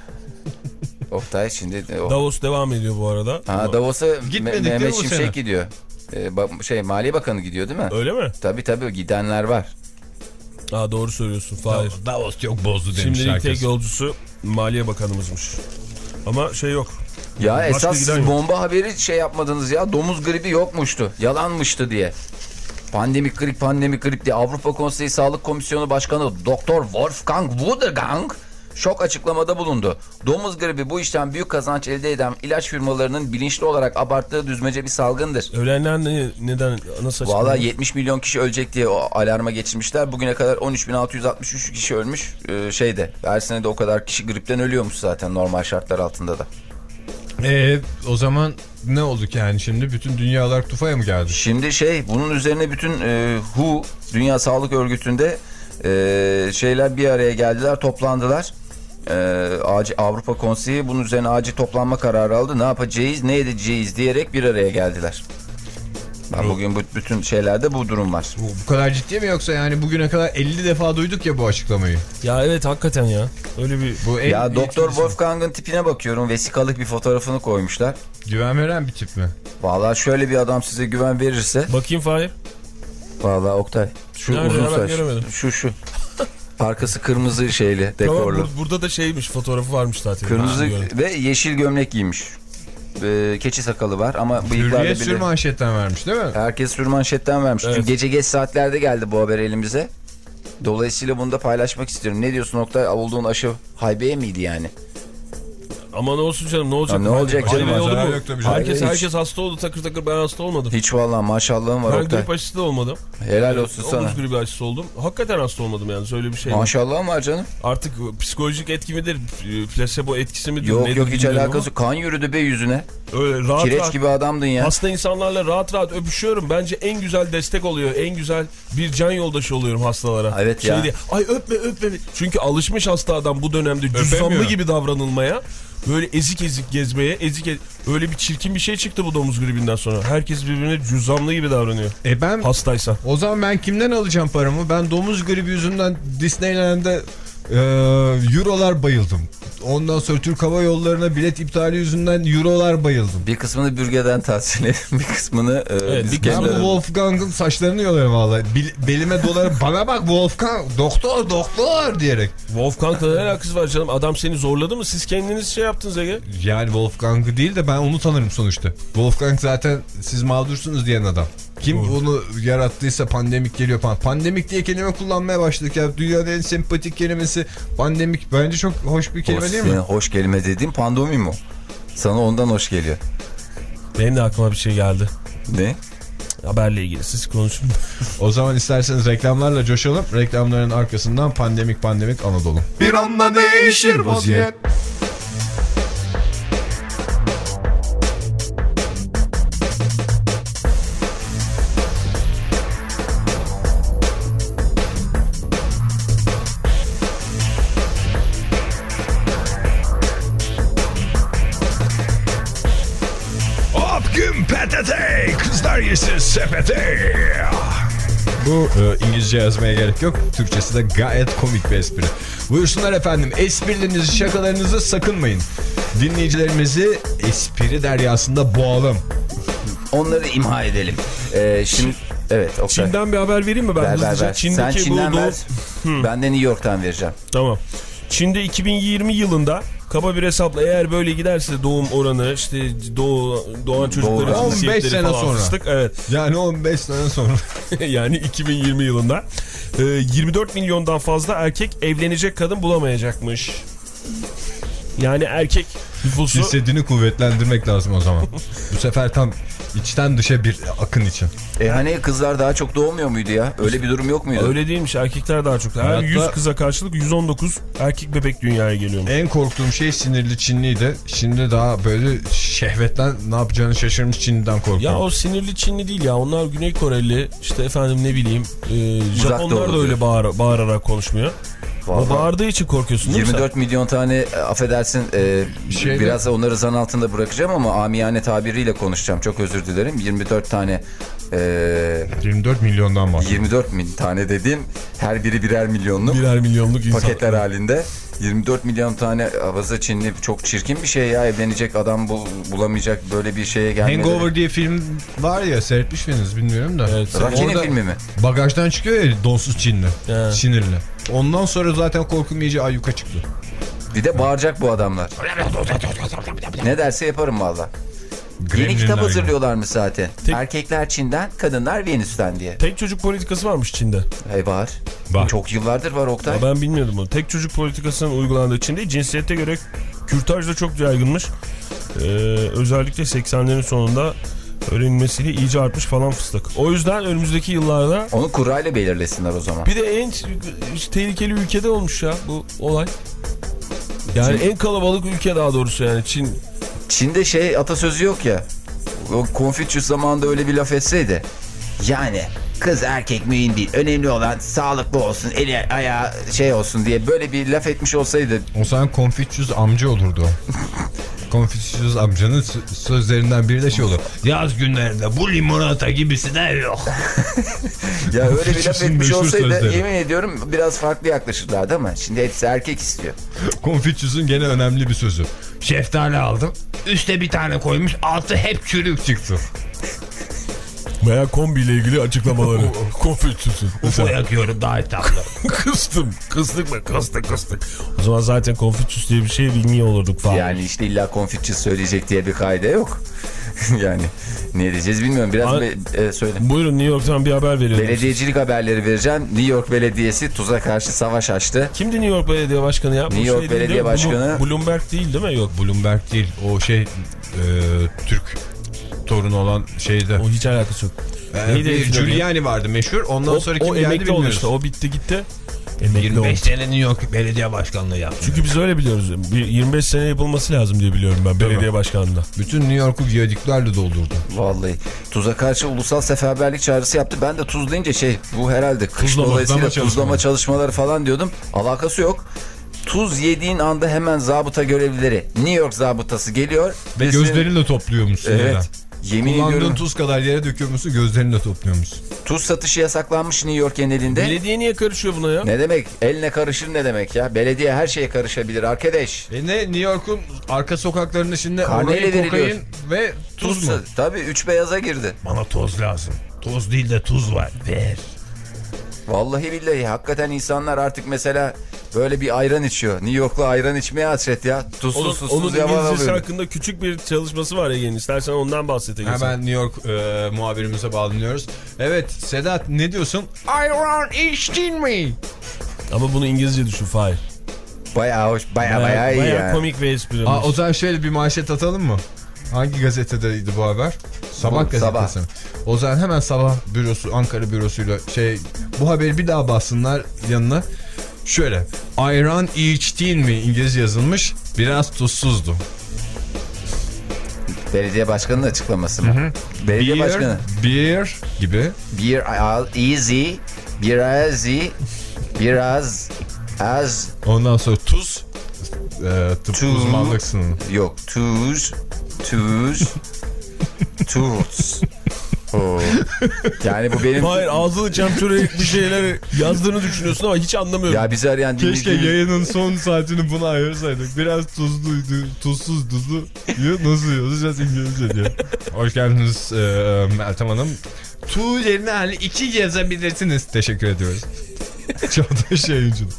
[SPEAKER 1] Oktay şimdi... Oh.
[SPEAKER 4] Davos devam ediyor bu arada.
[SPEAKER 1] Ha, Davos'a
[SPEAKER 3] Gitmedik
[SPEAKER 1] Me Mehmet
[SPEAKER 3] bu
[SPEAKER 1] Şimşek
[SPEAKER 3] sene?
[SPEAKER 1] gidiyor. Ee, bak, şey Maliye Bakanı gidiyor değil mi?
[SPEAKER 4] Öyle mi?
[SPEAKER 1] Tabii tabii gidenler var.
[SPEAKER 4] Aa, doğru söylüyorsun Fahir.
[SPEAKER 3] Davos çok bozdu demiş
[SPEAKER 4] Şimdilik
[SPEAKER 3] herkes.
[SPEAKER 4] tek yolcusu Maliye Bakanımızmış. Ama şey yok.
[SPEAKER 1] Ya
[SPEAKER 4] Başka
[SPEAKER 1] esas siz
[SPEAKER 4] giden yok.
[SPEAKER 1] bomba haberi şey yapmadınız ya. Domuz gribi yokmuştu. Yalanmıştı diye. Pandemik grip, pandemik grip diye Avrupa Konseyi Sağlık Komisyonu Başkanı Doktor Wolfgang Wudergang şok açıklamada bulundu. Domuz gribi bu işten büyük kazanç elde eden ilaç firmalarının bilinçli olarak abarttığı düzmece bir salgındır.
[SPEAKER 4] Ölenler ne, neden, nasıl açıklanıyor?
[SPEAKER 1] Valla yetmiş milyon kişi ölecek diye o alarma geçirmişler. Bugüne kadar on üç bin altı yüz altmış üç kişi ölmüş. Ee, şeyde her sene de o kadar kişi gripten ölüyormuş zaten normal şartlar altında da.
[SPEAKER 3] Ee, o zaman ne olduk yani şimdi? Bütün dünyalar tufaya mı geldi?
[SPEAKER 1] Şimdi şey bunun üzerine bütün e, W H O Dünya Sağlık Örgütü'nde e, şeyler bir araya geldiler, toplandılar. E, acil, Avrupa Konseyi bunun üzerine acil toplanma kararı aldı. Ne yapacağız, ne edeceğiz diyerek bir araya geldiler. Bak, bugün bu, bütün şeylerde bu durum var.
[SPEAKER 3] Bu, bu kadar ciddi mi yoksa yani bugüne kadar elli defa duyduk ya bu açıklamayı.
[SPEAKER 4] Ya evet hakikaten ya. Öyle bir
[SPEAKER 3] Bu en
[SPEAKER 1] Ya Doktor
[SPEAKER 3] yetkilisi.
[SPEAKER 1] Wolfgang'ın tipine bakıyorum. Vesikalık bir fotoğrafını koymuşlar.
[SPEAKER 3] Güven veren bir tip mi?
[SPEAKER 1] Vallahi şöyle bir adam size güven verirse.
[SPEAKER 4] bakayım Fahir.
[SPEAKER 1] Vallahi Oktay. Şu
[SPEAKER 4] Nerede
[SPEAKER 1] uzun
[SPEAKER 4] ya, ben
[SPEAKER 1] saç.
[SPEAKER 4] göremedim.
[SPEAKER 1] Şu şu. Arkası kırmızı şeyli dekorlu.
[SPEAKER 4] Tamam, bur- burada da şeymiş, fotoğrafı varmış zaten.
[SPEAKER 1] Kırmızı
[SPEAKER 4] Ha,
[SPEAKER 1] ve yeşil gömlek giymiş. Ee, keçi sakalı var ama bıyıklarda
[SPEAKER 3] Hürriyet
[SPEAKER 1] bile.
[SPEAKER 3] sürmanşetten vermiş değil mi?
[SPEAKER 1] Herkes sürmanşetten vermiş.
[SPEAKER 4] Evet.
[SPEAKER 1] Çünkü gece geç saatlerde geldi bu haber elimize. Dolayısıyla bunu da paylaşmak istiyorum. Ne diyorsun Oktay? Olduğun aşı haybeye miydi yani?
[SPEAKER 4] Ama ne olsun canım, ne olacak?
[SPEAKER 1] Ya ne olacak
[SPEAKER 4] Hayır,
[SPEAKER 1] canım?
[SPEAKER 4] hayır, olur
[SPEAKER 3] Zarar
[SPEAKER 4] mu?
[SPEAKER 3] yok tabii canım.
[SPEAKER 4] Herkes,
[SPEAKER 1] Hayır, hiç.
[SPEAKER 4] herkes hasta oldu takır takır, ben hasta olmadım.
[SPEAKER 1] Hiç vallahi maşallahım var
[SPEAKER 4] Ben
[SPEAKER 1] Oktay.
[SPEAKER 4] grip aşısı da olmadım.
[SPEAKER 1] Helal olsun sana.
[SPEAKER 4] Omuz gribi aşısı oldum. Hakikaten hasta olmadım yani, öyle bir şey.
[SPEAKER 1] Maşallahım var canım.
[SPEAKER 4] Artık psikolojik etki midir, plasebo etkisi midir?
[SPEAKER 1] Yok
[SPEAKER 4] nedir
[SPEAKER 1] yok hiç
[SPEAKER 4] bilmiyorum
[SPEAKER 1] alakası. Kan yürüdü be yüzüne.
[SPEAKER 4] ama Öyle rahat
[SPEAKER 1] Kireç
[SPEAKER 4] rahat.
[SPEAKER 1] gibi adamdın ya.
[SPEAKER 4] Hasta insanlarla rahat rahat öpüşüyorum. Bence en güzel destek oluyor. En güzel bir can yoldaşı oluyorum hastalara.
[SPEAKER 1] Evet ya.
[SPEAKER 4] Şey diye, ay öpme öpme. Çünkü alışmış hasta adam bu dönemde cüzdanlı
[SPEAKER 3] Öpemiyor.
[SPEAKER 4] gibi davranılmaya. Böyle ezik ezik gezmeye. Ezik ezik. Öyle bir çirkin bir şey çıktı bu domuz gribinden sonra. Herkes birbirine cüzdanlı gibi davranıyor.
[SPEAKER 3] E ben
[SPEAKER 4] Hastaysa.
[SPEAKER 3] o zaman ben kimden alacağım paramı? Ben domuz gribi yüzünden Disneyland'de e, eurolar bayıldım. Ondan sonra Türk Hava Yolları'na bilet iptali yüzünden eurolar bayıldım.
[SPEAKER 1] Bir kısmını bürgeden tahsil bir kısmını e,
[SPEAKER 4] Evet,
[SPEAKER 1] biz
[SPEAKER 4] bir
[SPEAKER 3] Ben bu
[SPEAKER 1] kendi-
[SPEAKER 3] Wolfgang'ın saçlarını yolarım vallahi. Bil- belime dolarım. Bana bak Wolfgang, doktor doktor diyerek.
[SPEAKER 4] Wolfgang'la ne alakası var canım? Adam seni zorladı mı? Siz kendiniz şey yaptınız Ege.
[SPEAKER 3] Yani Wolfgang'ı değil de ben onu tanırım sonuçta. Wolfgang zaten siz mağdursunuz diyen adam. Kim
[SPEAKER 4] Doğru.
[SPEAKER 3] onu yarattıysa pandemik geliyor falan. Pandemik diye kelime kullanmaya başladık ya. Dünyanın en sempatik kelimesi pandemik. Bence çok hoş bir kelime
[SPEAKER 1] Hoş,
[SPEAKER 3] değil mi?
[SPEAKER 1] hoş kelime dediğim pandomim o. Sana ondan hoş geliyor.
[SPEAKER 4] Benim de aklıma bir şey geldi.
[SPEAKER 1] Ne?
[SPEAKER 4] Haberle ilgili siz konuşun.
[SPEAKER 3] O zaman isterseniz reklamlarla coşalım. Reklamların arkasından pandemik pandemik Anadolu.
[SPEAKER 2] Bir anda değişir vaziyet. Hop gün P T T, kızlar yesin sepete.
[SPEAKER 3] Bu e, İngilizce yazmaya gerek yok. Türkçesi de gayet komik bir espri. Buyursunlar efendim. Esprilerinizi, şakalarınızı sakınmayın. Dinleyicilerimizi espri deryasında boğalım.
[SPEAKER 1] Onları imha edelim. Ee, şimdi evet Oktay.
[SPEAKER 4] Çin'den bir haber vereyim mi ben
[SPEAKER 1] ver, ver,
[SPEAKER 4] hızlıca?
[SPEAKER 1] ver.
[SPEAKER 4] Çin'deki
[SPEAKER 1] Sen Çin'den
[SPEAKER 4] bu
[SPEAKER 1] ver.
[SPEAKER 4] doğu-
[SPEAKER 1] Ben de New York'tan vereceğim.
[SPEAKER 4] Tamam. Çin'de iki bin yirmi yılında kaba bir hesapla eğer böyle giderse doğum oranı, işte doğu, doğan çocukların
[SPEAKER 1] Doğru.
[SPEAKER 4] cinsiyetleri
[SPEAKER 3] on beş sene
[SPEAKER 4] falan
[SPEAKER 3] sonra.
[SPEAKER 4] fıstık, evet.
[SPEAKER 3] Yani on beş sene sonra.
[SPEAKER 4] Yani iki bin yirmi yılında e, yirmi dört milyondan fazla erkek evlenecek kadın bulamayacakmış. Yani erkek nüfusu
[SPEAKER 3] Cesedini kuvvetlendirmek lazım o zaman. Bu sefer tam içten dışa bir akın için.
[SPEAKER 1] E hani kızlar daha çok doğmuyor muydu ya? Öyle bir durum yok muydu?
[SPEAKER 4] öyle değilmiş, erkekler daha çok. Her
[SPEAKER 3] Hayatta-
[SPEAKER 4] yüz kıza karşılık yüz on dokuz erkek bebek dünyaya geliyormuş.
[SPEAKER 3] En korktuğum şey sinirli Çinliydi. Şimdi daha böyle şehvetten ne yapacağını şaşırmış Çinliden korkuyorum.
[SPEAKER 4] Ya o sinirli Çinli değil ya. Onlar Güney Koreli, işte efendim ne bileyim e,
[SPEAKER 1] Uzak
[SPEAKER 4] Japonlar
[SPEAKER 1] Doğu
[SPEAKER 4] da öyle
[SPEAKER 1] diyor.
[SPEAKER 4] bağır, bağırarak konuşmuyor.
[SPEAKER 1] Vallahi.
[SPEAKER 4] O bağırdığı için korkuyorsun değil mi
[SPEAKER 1] yirmi dört milyon tane e, affedersin e,
[SPEAKER 3] Şeyde-
[SPEAKER 1] biraz da onları zan altında bırakacağım ama amiyane tabiriyle konuşacağım. Çok özür dilerim. yirmi dört tane e,
[SPEAKER 3] yirmi dört milyondan bahsediyor.
[SPEAKER 1] yirmi dört bin tane dediğim her biri birer milyonluk
[SPEAKER 4] sen? Birer milyonluk insan.
[SPEAKER 1] paketler halinde. yirmi dört milyon tane havası Çinli çok çirkin bir şey ya. Evlenecek adam bul, bulamayacak böyle bir şeye gelmeleri.
[SPEAKER 3] Hangover diye film var ya, seyretmiş miydiniz bilmiyorum da.
[SPEAKER 4] Evet.
[SPEAKER 1] Rocky'nin
[SPEAKER 3] Orada
[SPEAKER 1] filmi mi?
[SPEAKER 3] Bagajdan çıkıyor ya donsuz Çinli.
[SPEAKER 4] He.
[SPEAKER 3] Sinirli. Ondan sonra zaten korkum iyice ayyuka çıktı.
[SPEAKER 1] Bir de bağıracak bu adamlar. Ne derse yaparım valla. Yeni kitap
[SPEAKER 3] Gremlinler
[SPEAKER 1] hazırlıyorlarmış zaten.
[SPEAKER 4] Tek-
[SPEAKER 1] Erkekler Çin'den, kadınlar Venüs'ten diye.
[SPEAKER 4] Tek çocuk politikası varmış Çin'de.
[SPEAKER 1] Hey var.
[SPEAKER 3] Var.
[SPEAKER 1] Çok yıllardır var Oktay.
[SPEAKER 4] Ya ben bilmiyordum bunu. Tek çocuk politikasının uygulandığı Çin'de cinsiyete göre kürtaj da çok yaygınmış. Ee, özellikle seksenlerin sonunda öğrenilmesiyle iyice artmış falan fıstık. O yüzden önümüzdeki yıllarda
[SPEAKER 1] Onu kurayla belirlesinler o zaman.
[SPEAKER 4] bir de en tehlikeli ülkede olmuş ya bu olay. Yani en kalabalık ülke daha doğrusu yani Çin.
[SPEAKER 1] Çin'de şey atasözü yok ya. O Confucius zamanında öyle bir laf etseydi. Yani kız erkek mühim değil. Önemli olan sağlıklı olsun, eli ayağı şey olsun diye böyle bir laf etmiş olsaydı.
[SPEAKER 3] O zaman Confucius amca olurdu o. Confucius amcanın sözlerinden biri de şey olur. Yaz günlerinde bu limonata gibisi de yok.
[SPEAKER 1] Ya öyle bir laf etmiş
[SPEAKER 3] meşhur
[SPEAKER 1] olsaydı
[SPEAKER 3] sözleri.
[SPEAKER 1] yemin ediyorum biraz farklı yaklaşırlardı ama şimdi hepsi erkek istiyor.
[SPEAKER 3] Confucius'un gene önemli bir sözü. Şeftali aldım. Üste bir tane koymuş. Altı hep çürük çıktı.
[SPEAKER 4] Veya kombiyle ilgili açıklamaları. Confucius'un.
[SPEAKER 3] Ufo yakıyorum daha tatlı.
[SPEAKER 4] Kıstım. Kıstık mı? Kıstık kıstık. O zaman zaten Confucius diye bir şey bilmiyor olurduk falan.
[SPEAKER 1] Yani işte illa Confucius söyleyecek diye bir kaide yok. Yani ne diyeceğiz bilmiyorum. Biraz
[SPEAKER 4] An-
[SPEAKER 1] be, e, söyle.
[SPEAKER 4] Buyurun, New York'tan bir haber veriyorum.
[SPEAKER 1] Belediyecilik haberleri vereceğim. New York Belediyesi tuza karşı savaş açtı.
[SPEAKER 4] Kimdi New York Belediye Başkanı ya? Bu
[SPEAKER 1] New York
[SPEAKER 4] şey değil,
[SPEAKER 1] Belediye
[SPEAKER 4] değil mi?
[SPEAKER 1] Başkanı-
[SPEAKER 4] Blu- Bloomberg değil değil mi? Yok.
[SPEAKER 3] Bloomberg değil. O şey e, Türk torunu olan şeyde.
[SPEAKER 4] O hiç alakası yok.
[SPEAKER 3] Ee,
[SPEAKER 4] Neydi
[SPEAKER 3] bir
[SPEAKER 4] herifin adı?
[SPEAKER 3] Giuliani vardı meşhur. Ondan
[SPEAKER 4] O,
[SPEAKER 3] sonra kim
[SPEAKER 4] o
[SPEAKER 3] geldi
[SPEAKER 4] emekli oldu
[SPEAKER 3] bilmiyoruz.
[SPEAKER 4] işte. O bitti gitti. Emekli
[SPEAKER 3] yirmi beş
[SPEAKER 4] oldu.
[SPEAKER 3] sene New York Belediye Başkanlığı yaptı.
[SPEAKER 4] Çünkü biz öyle biliyoruz. Bir yirmi beş sene yapılması lazım diye biliyorum ben belediye başkanlığında.
[SPEAKER 3] Bütün New York'u viyadüklerle doldurdu.
[SPEAKER 1] Vallahi tuza karşı ulusal seferberlik çağrısı yaptı. Ben de tuz deyince şey bu herhalde kış
[SPEAKER 3] Tuzlama,
[SPEAKER 1] dolayısıyla
[SPEAKER 3] tuzlama
[SPEAKER 1] tuzlama çalışmaları falan diyordum. Alakası yok. Tuz yediğin anda hemen zabıta görevlileri New York zabıtası geliyor.
[SPEAKER 3] Ve
[SPEAKER 1] senin-
[SPEAKER 3] gözlerinle topluyormuşsun.
[SPEAKER 1] Evet.
[SPEAKER 3] Yerden.
[SPEAKER 1] Yemin
[SPEAKER 3] Kullandığın
[SPEAKER 1] ediyorum.
[SPEAKER 3] tuz kadar yere döküyormuşsun, gözlerinle topluyormuşsun.
[SPEAKER 1] Tuz satışı yasaklanmış New York genelinde.
[SPEAKER 4] Belediye niye karışıyor buna ya?
[SPEAKER 1] Ne demek? Eline karışır ne demek ya? Belediye her şeye karışabilir arkadaş.
[SPEAKER 3] E ne New York'un arka sokaklarında şimdi
[SPEAKER 1] Karneyle
[SPEAKER 3] orayı
[SPEAKER 1] veriliyor.
[SPEAKER 3] kokain ve tuz,
[SPEAKER 1] Tuz
[SPEAKER 3] mu?
[SPEAKER 1] tabii üç beyaza girdi.
[SPEAKER 3] Bana toz lazım. Toz değil de tuz var. Ver.
[SPEAKER 1] Vallahi billahi hakikaten insanlar artık mesela böyle bir ayran içiyor. New York'la ayran içmeye hasret ya. Tuzsuz
[SPEAKER 4] Onun,
[SPEAKER 1] susuz
[SPEAKER 4] onun
[SPEAKER 1] yavan
[SPEAKER 4] İngilizcesi
[SPEAKER 1] alıyor.
[SPEAKER 4] hakkında küçük bir çalışması var Ege'nin. İstersen ondan bahsedelim.
[SPEAKER 3] Hemen New York e, muhabirimize bağlanıyoruz. Evet Sedat ne diyorsun? Ayran içtin mi?
[SPEAKER 4] Ama bunu İngilizce düşün Fahir.
[SPEAKER 1] Bayağı hoş, bayağı bayağı iyi
[SPEAKER 4] Bayağı
[SPEAKER 1] ya.
[SPEAKER 4] komik ve esprili.
[SPEAKER 3] Aa, o zaman şöyle bir manşet atalım mı? Hangi gazetedeydi bu haber? Sabah
[SPEAKER 1] Bu,
[SPEAKER 3] gazetesi.
[SPEAKER 1] Sabah.
[SPEAKER 3] mi? O zaman hemen Sabah bürosu, Ankara bürosuyla şey bu haberi bir daha bassınlar yanına. Şöyle ayran içtin mi İngilizce yazılmış, biraz tuzsuzdu.
[SPEAKER 1] Belediye başkanının açıklaması mı? Hı hı. Belediye
[SPEAKER 3] Beer,
[SPEAKER 1] başkanı.
[SPEAKER 3] beer gibi.
[SPEAKER 1] Bir al easy, biraz iyi, biraz az,
[SPEAKER 3] Ondan sonra tuz. E, tıp
[SPEAKER 1] Tuz.
[SPEAKER 3] uzmanlıksın.
[SPEAKER 1] yok tuz, tuz, tuz. Oo. Yani bu benim...
[SPEAKER 4] Hayır, ağzını çamçurayıp bir şeyleri yazdığını düşünüyorsun ama hiç anlamıyorum.
[SPEAKER 1] Ya bizi arayan
[SPEAKER 3] Keşke
[SPEAKER 1] dinleyicilerimiz...
[SPEAKER 3] yayının son saatini buna ayırsaydık. Biraz tuzluydu, tuzsuz tuzu. Nasıl yazacağız İngilizce diye. Hoş geldiniz e, Meltem Hanım. Tu yerine hani iki yazabilirsiniz. Teşekkür ediyoruz. Çağdaş yayıncılık.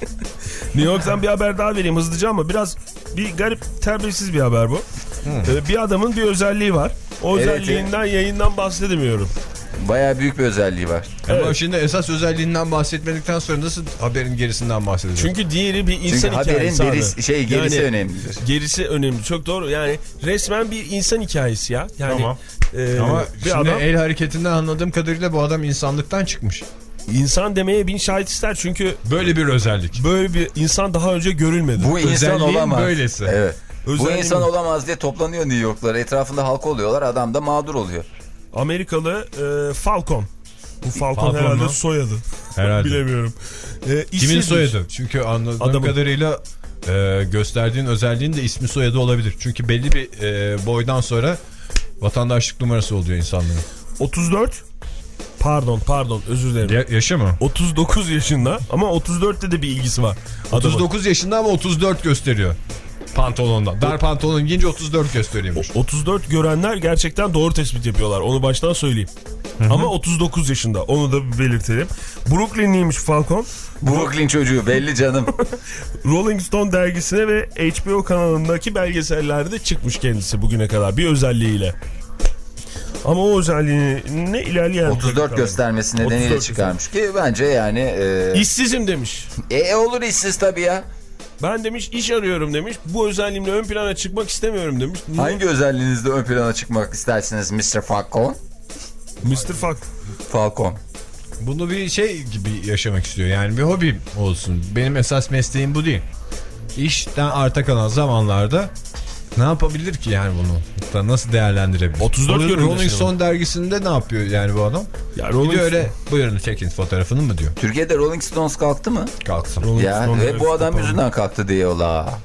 [SPEAKER 4] New York'tan bir haber daha vereyim hızlıca ama biraz bir garip, terbiyesiz bir haber bu. Ee, bir adamın bir özelliği var. O
[SPEAKER 1] Evet,
[SPEAKER 4] özelliğinden yayından bahsedemiyorum.
[SPEAKER 1] Bayağı büyük bir özelliği var.
[SPEAKER 3] Ama
[SPEAKER 4] Evet.
[SPEAKER 3] şimdi esas özelliğinden bahsetmedikten sonra nasıl haberin gerisinden bahsedeceğiz?
[SPEAKER 4] Çünkü diğeri bir insan
[SPEAKER 1] Çünkü haberin
[SPEAKER 4] hikayesi abi.
[SPEAKER 1] derisi, şey, gerisi
[SPEAKER 4] Yani
[SPEAKER 1] önemlidir.
[SPEAKER 4] Gerisi önemli. Çok doğru. Yani resmen bir insan hikayesi ya. Yani
[SPEAKER 3] Tamam.
[SPEAKER 4] e,
[SPEAKER 3] Ama
[SPEAKER 4] bir
[SPEAKER 3] şimdi
[SPEAKER 4] adam
[SPEAKER 3] el hareketinden anladığım kadarıyla bu adam insanlıktan çıkmış.
[SPEAKER 4] insan demeye bin şahit ister çünkü
[SPEAKER 3] Böyle bir özellik.
[SPEAKER 4] böyle bir insan daha önce görülmedi.
[SPEAKER 1] Bu insan
[SPEAKER 3] Özelliğin
[SPEAKER 1] olamaz.
[SPEAKER 3] böylesi.
[SPEAKER 1] Evet. Bu
[SPEAKER 4] Özelliğin
[SPEAKER 1] insan
[SPEAKER 4] bu.
[SPEAKER 1] olamaz diye toplanıyor New York'lara. Etrafında halk oluyorlar. Adam da mağdur oluyor.
[SPEAKER 4] Amerikalı e, Falcon. Bu Falcon,
[SPEAKER 3] Falcon
[SPEAKER 4] herhalde
[SPEAKER 3] mu?
[SPEAKER 4] soyadı.
[SPEAKER 3] Herhalde.
[SPEAKER 4] Bilemiyorum. E,
[SPEAKER 3] Kimin
[SPEAKER 4] işsizmiş.
[SPEAKER 3] soyadı? Çünkü anladığım
[SPEAKER 4] Adamın.
[SPEAKER 3] kadarıyla e, gösterdiğin özelliğin de ismi soyadı olabilir. Çünkü belli bir e, boydan sonra vatandaşlık numarası oluyor insanların.
[SPEAKER 4] otuz dört Pardon pardon özür dilerim.
[SPEAKER 3] Ya, yaşı mı?
[SPEAKER 4] otuz dokuz yaşında ama otuz dörtte de bir ilgisi var. Adamın.
[SPEAKER 3] otuz dokuz yaşında ama otuz dört gösteriyor. Pantolonda. Dar pantolon giyince otuz dört gösteriyormuş.
[SPEAKER 4] otuz dört görenler gerçekten doğru tespit yapıyorlar. Onu baştan söyleyeyim. Hı-hı. Ama otuz dokuz yaşında. Onu da belirtelim. Brooklynliymiş Falcon.
[SPEAKER 1] Brooklyn çocuğu belli canım.
[SPEAKER 4] Rolling Stone dergisine ve H B O kanalındaki belgesellerde çıkmış kendisi bugüne kadar bir özelliğiyle. Ama o özelliğini ne ilerleyen...
[SPEAKER 1] otuz dört göstermesi nedeniyle
[SPEAKER 4] otuz dört
[SPEAKER 1] çıkarmış ki bence yani... E,
[SPEAKER 4] İşsizim demiş.
[SPEAKER 1] e olur işsiz tabii ya.
[SPEAKER 4] Ben demiş iş arıyorum demiş. Bu özelliğimle ön plana çıkmak istemiyorum demiş. Niye?
[SPEAKER 1] Hangi özelliğinizde ön plana çıkmak istersiniz mister Falcon?
[SPEAKER 4] mister Falk.
[SPEAKER 1] Falcon.
[SPEAKER 3] Bunu bir şey gibi yaşamak istiyor. Yani bir hobim olsun. Benim esas mesleğim bu değil. İşten arta kalan zamanlarda ne yapabilir ki yani bunu? Da nasıl değerlendirebilir?
[SPEAKER 4] otuz dört
[SPEAKER 3] Rolling,
[SPEAKER 4] görünüyor
[SPEAKER 3] Rolling
[SPEAKER 4] şimdi.
[SPEAKER 3] Stone dergisinde ne yapıyor yani bu adam?
[SPEAKER 4] Ya
[SPEAKER 3] Bir de öyle
[SPEAKER 4] Stone-
[SPEAKER 3] buyurun çekin fotoğrafını mı diyor?
[SPEAKER 1] Türkiye'de Rolling Stones kalktı mı?
[SPEAKER 3] Kalksın.
[SPEAKER 4] Rolling
[SPEAKER 1] Ya
[SPEAKER 4] Stone
[SPEAKER 1] ve
[SPEAKER 4] dergisi
[SPEAKER 1] bu adam
[SPEAKER 4] kapalı.
[SPEAKER 1] yüzünden kalktı diyorlar.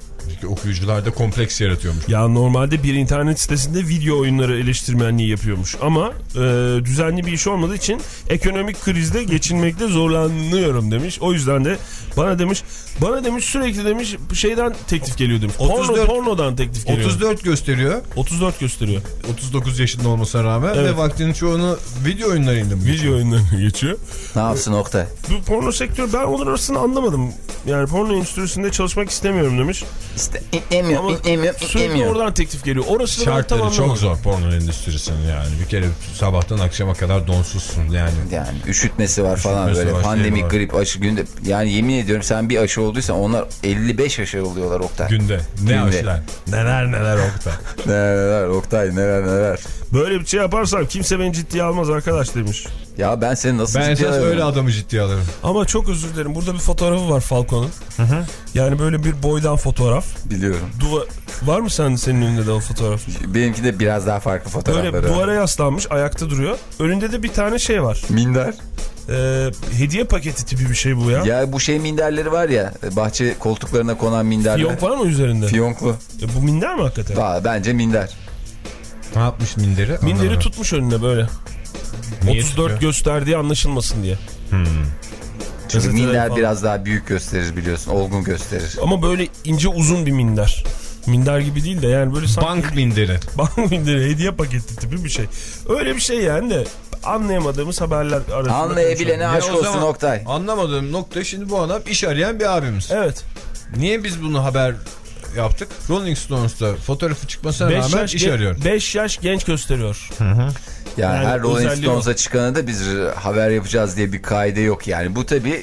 [SPEAKER 3] Çünkü okuyucularda kompleks yaratıyormuş.
[SPEAKER 4] Ya normalde bir internet sitesinde video oyunları eleştirmenliği yapıyormuş. Ama e, düzenli bir iş olmadığı için ekonomik krizde geçinmekte zorlanıyorum demiş. O yüzden de bana demiş, bana demiş sürekli demiş şeyden teklif geliyor demiş.
[SPEAKER 3] otuz dört,
[SPEAKER 4] Porno, pornodan teklif geliyor.
[SPEAKER 3] otuz dört gösteriyor.
[SPEAKER 4] otuz dört gösteriyor.
[SPEAKER 3] otuz dokuz yaşında olmasına rağmen
[SPEAKER 4] Evet.
[SPEAKER 3] ve vaktinin çoğunu video oyunlarıyla mı
[SPEAKER 4] Video oyunlarına geçiyor.
[SPEAKER 1] Ne yapsın Oktay?
[SPEAKER 4] Bu porno sektörü, ben onun arasını anlamadım. Yani porno endüstrisinde çalışmak istemiyorum demiş.
[SPEAKER 1] İşte inlemiyor,
[SPEAKER 4] Ama
[SPEAKER 1] inlemiyor,
[SPEAKER 4] sürekli
[SPEAKER 1] inlemiyor.
[SPEAKER 4] oradan teklif geliyor. Orası
[SPEAKER 3] Şartları
[SPEAKER 4] tam
[SPEAKER 3] çok
[SPEAKER 4] anlamadım.
[SPEAKER 3] zor porno endüstrisinin yani. Bir kere sabahtan akşama kadar donsuzsun yani.
[SPEAKER 1] Yani üşütmesi var falan
[SPEAKER 3] Üşütmesi
[SPEAKER 1] böyle
[SPEAKER 3] var,
[SPEAKER 1] pandemik
[SPEAKER 3] şey var.
[SPEAKER 1] grip aşı günde, yani yemin ediyorum sen bir aşı olduysan onlar elli beş aşı oluyorlar Oktay.
[SPEAKER 3] Günde. Ne
[SPEAKER 1] Günde.
[SPEAKER 3] aşılar. Neler neler Oktay.
[SPEAKER 1] Neler neler Oktay, neler neler.
[SPEAKER 4] Böyle bir şey yaparsam kimse beni ciddiye almaz arkadaş demiş.
[SPEAKER 1] Ya ben seni nasıl
[SPEAKER 3] Ben
[SPEAKER 1] ciddiye
[SPEAKER 3] esas
[SPEAKER 1] alıyorum?
[SPEAKER 3] öyle adamı ciddiye alırım.
[SPEAKER 4] Ama çok özür dilerim. Burada bir fotoğrafı var Falco'nun. Yani böyle bir boydan fotoğraf.
[SPEAKER 1] Biliyorum.
[SPEAKER 4] Duva var mı sen senin önünde de o fotoğraf?
[SPEAKER 1] Benimki de biraz daha farklı fotoğrafları.
[SPEAKER 4] Böyle
[SPEAKER 1] var.
[SPEAKER 4] duvara yaslanmış, ayakta duruyor. Önünde de bir tane şey var.
[SPEAKER 1] Minder.
[SPEAKER 4] Ee, hediye paketi tipi bir şey bu ya.
[SPEAKER 1] Ya bu şey minderleri var ya, bahçe koltuklarına konan minderler.
[SPEAKER 4] Fiyonk var mı üzerinde?
[SPEAKER 1] Fiyonklu.
[SPEAKER 4] E, bu minder mi hakikaten?
[SPEAKER 1] Valla bence minder.
[SPEAKER 3] Ne yapmış minderi?
[SPEAKER 4] Minderi
[SPEAKER 3] Anlamadım.
[SPEAKER 4] tutmuş önüne böyle.
[SPEAKER 3] Niye
[SPEAKER 4] otuz dört
[SPEAKER 3] tutuyor?
[SPEAKER 4] gösterdiği anlaşılmasın diye.
[SPEAKER 3] Hmm.
[SPEAKER 1] Çünkü
[SPEAKER 4] Gazeteler
[SPEAKER 1] minder
[SPEAKER 4] falan.
[SPEAKER 1] biraz daha büyük gösterir biliyorsun. Olgun gösterir.
[SPEAKER 4] Ama böyle ince uzun bir minder. Minder gibi değil de yani böyle sanki...
[SPEAKER 3] Bank minderi.
[SPEAKER 4] Bank minderi, hediye paketi tipi bir şey. Öyle bir şey yani de anlayamadığımız haberler arasında.
[SPEAKER 1] Anlayabilene aşk
[SPEAKER 3] Ya o
[SPEAKER 1] olsun
[SPEAKER 3] zaman
[SPEAKER 1] Oktay.
[SPEAKER 3] Anlamadığım nokta, şimdi bu adam iş arayan bir abimiz.
[SPEAKER 4] Evet.
[SPEAKER 3] Niye biz bunu haber yaptık? Rolling Stones'ta fotoğrafı çıkmasına
[SPEAKER 4] beş
[SPEAKER 3] rağmen
[SPEAKER 4] yaş
[SPEAKER 3] iş
[SPEAKER 4] gen-
[SPEAKER 3] arıyor.
[SPEAKER 4] beş yaş genç gösteriyor.
[SPEAKER 1] Yani,
[SPEAKER 4] Yani
[SPEAKER 1] her Rolling
[SPEAKER 4] özelliği
[SPEAKER 1] Stones'a çıkanı da biz haber yapacağız diye bir kaide yok yani. Bu tabii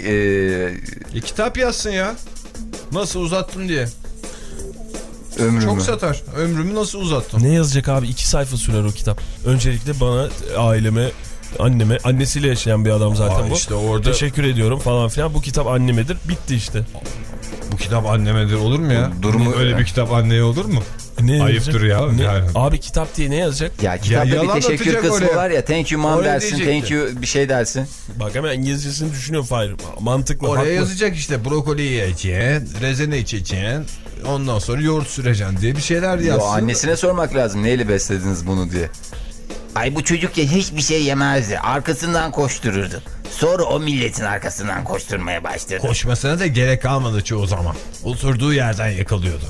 [SPEAKER 1] e,
[SPEAKER 3] E, kitap yazsın ya. Nasıl uzattım diye.
[SPEAKER 1] ömrümü.
[SPEAKER 3] Çok satar. Ömrümü nasıl uzattım?
[SPEAKER 4] Ne yazacak abi? İki sayfa sürer o kitap. Öncelikle bana, aileme, anneme, annesiyle yaşayan bir adam zaten
[SPEAKER 3] Aa,
[SPEAKER 4] bu.
[SPEAKER 3] işte orada
[SPEAKER 4] Teşekkür ediyorum falan filan. Bu kitap annemedir. Bitti işte.
[SPEAKER 3] bu kitap annemedir olur mu ya?
[SPEAKER 1] Durumu-
[SPEAKER 3] Öyle bir kitap anneye olur mu?
[SPEAKER 4] Ne
[SPEAKER 3] Ayıptır
[SPEAKER 4] yazacak?
[SPEAKER 3] ya.
[SPEAKER 4] Ne?
[SPEAKER 3] Yani.
[SPEAKER 4] Abi kitap diye ne yazacak?
[SPEAKER 1] Ya kitapta
[SPEAKER 3] Ya
[SPEAKER 1] bir
[SPEAKER 3] yalan
[SPEAKER 1] teşekkür
[SPEAKER 3] atacak
[SPEAKER 1] kısmı
[SPEAKER 3] oraya.
[SPEAKER 1] var ya, thank you mom
[SPEAKER 3] Oraya
[SPEAKER 1] dersin,
[SPEAKER 3] diyecekti.
[SPEAKER 1] thank you bir şey dersin.
[SPEAKER 4] Bak hemen İngilizcesini düşünüyor Fahir. Mantıklı.
[SPEAKER 3] Oraya
[SPEAKER 4] haklı.
[SPEAKER 3] yazacak işte brokoli yiyeceksin, rezene içeceksin, ondan sonra yoğurt süreceksin diye bir şeyler
[SPEAKER 1] Yo,
[SPEAKER 3] yazsın.
[SPEAKER 1] annesine sormak lazım neyle beslediniz bunu diye. Ay bu çocuk ya hiçbir şey yemezdi. Arkasından koştururdu. Sonra o milletin arkasından koşturmaya başladı.
[SPEAKER 3] Koşmasına da gerek kalmadı çoğu zaman. Oturduğu yerden yakalıyordu.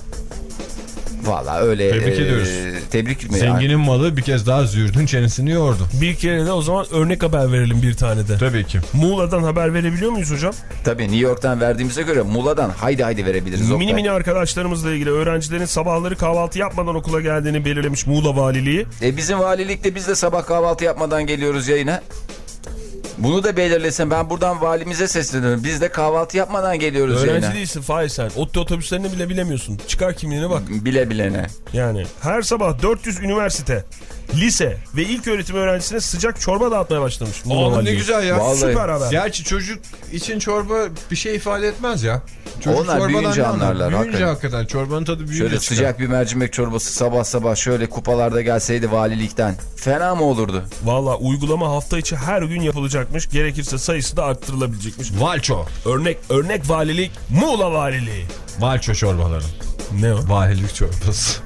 [SPEAKER 1] Valla öyle.
[SPEAKER 3] Tebrik
[SPEAKER 1] e,
[SPEAKER 3] ediyoruz.
[SPEAKER 1] Tebrik mi?
[SPEAKER 3] Zenginin malı bir kez daha züğürdün çenesini yordu.
[SPEAKER 4] Bir kere de o zaman örnek haber verelim bir tane de.
[SPEAKER 3] Tabii ki.
[SPEAKER 4] Muğla'dan haber verebiliyor muyuz hocam?
[SPEAKER 1] Tabii New York'tan verdiğimize göre Muğla'dan haydi haydi verebiliriz.
[SPEAKER 4] Mini
[SPEAKER 1] Oktay.
[SPEAKER 4] mini arkadaşlarımızla ilgili öğrencilerin sabahları kahvaltı yapmadan okula geldiğini belirlemiş Muğla Valiliği.
[SPEAKER 1] E bizim valilikte biz de sabah kahvaltı yapmadan geliyoruz yayına. Bunu da belirlesin. Ben buradan valimize sesleniyorum. Biz de kahvaltı yapmadan geliyoruz
[SPEAKER 4] Öğrenci
[SPEAKER 1] yayına.
[SPEAKER 4] değilsin Fahir sen. Otto otobüslerini bile bilemiyorsun. Çıkar kimliğine bak.
[SPEAKER 1] Bile bilene.
[SPEAKER 4] Yani her sabah dört yüz üniversite, lise ve ilköğretim öğrencisine sıcak çorba dağıtmaya başlamış. Muğla
[SPEAKER 3] Aa, ne
[SPEAKER 4] Valiliği.
[SPEAKER 3] güzel ya.
[SPEAKER 1] Vallahi.
[SPEAKER 4] Süper haber.
[SPEAKER 3] Gerçi çocuk için çorba bir şey ifade etmez ya. Çocuk
[SPEAKER 1] Onlar
[SPEAKER 3] çorbadan
[SPEAKER 1] büyüyünce
[SPEAKER 3] ne anlar?
[SPEAKER 1] anlarlar,
[SPEAKER 3] Büyüyünce
[SPEAKER 1] hakikaten.
[SPEAKER 3] hakikaten çorbanın tadı büyüyünce
[SPEAKER 1] Şöyle
[SPEAKER 3] çıkar.
[SPEAKER 1] sıcak bir mercimek çorbası sabah sabah şöyle kupalarda gelseydi valilikten. Fena mı olurdu?
[SPEAKER 4] Valla uygulama hafta içi her gün yapılacakmış. Gerekirse sayısı da arttırılabilecekmiş.
[SPEAKER 3] Valço.
[SPEAKER 4] Örnek örnek valilik Muğla Valiliği.
[SPEAKER 3] Valço çorbaları.
[SPEAKER 4] Ne o?
[SPEAKER 3] Valilik çorbası.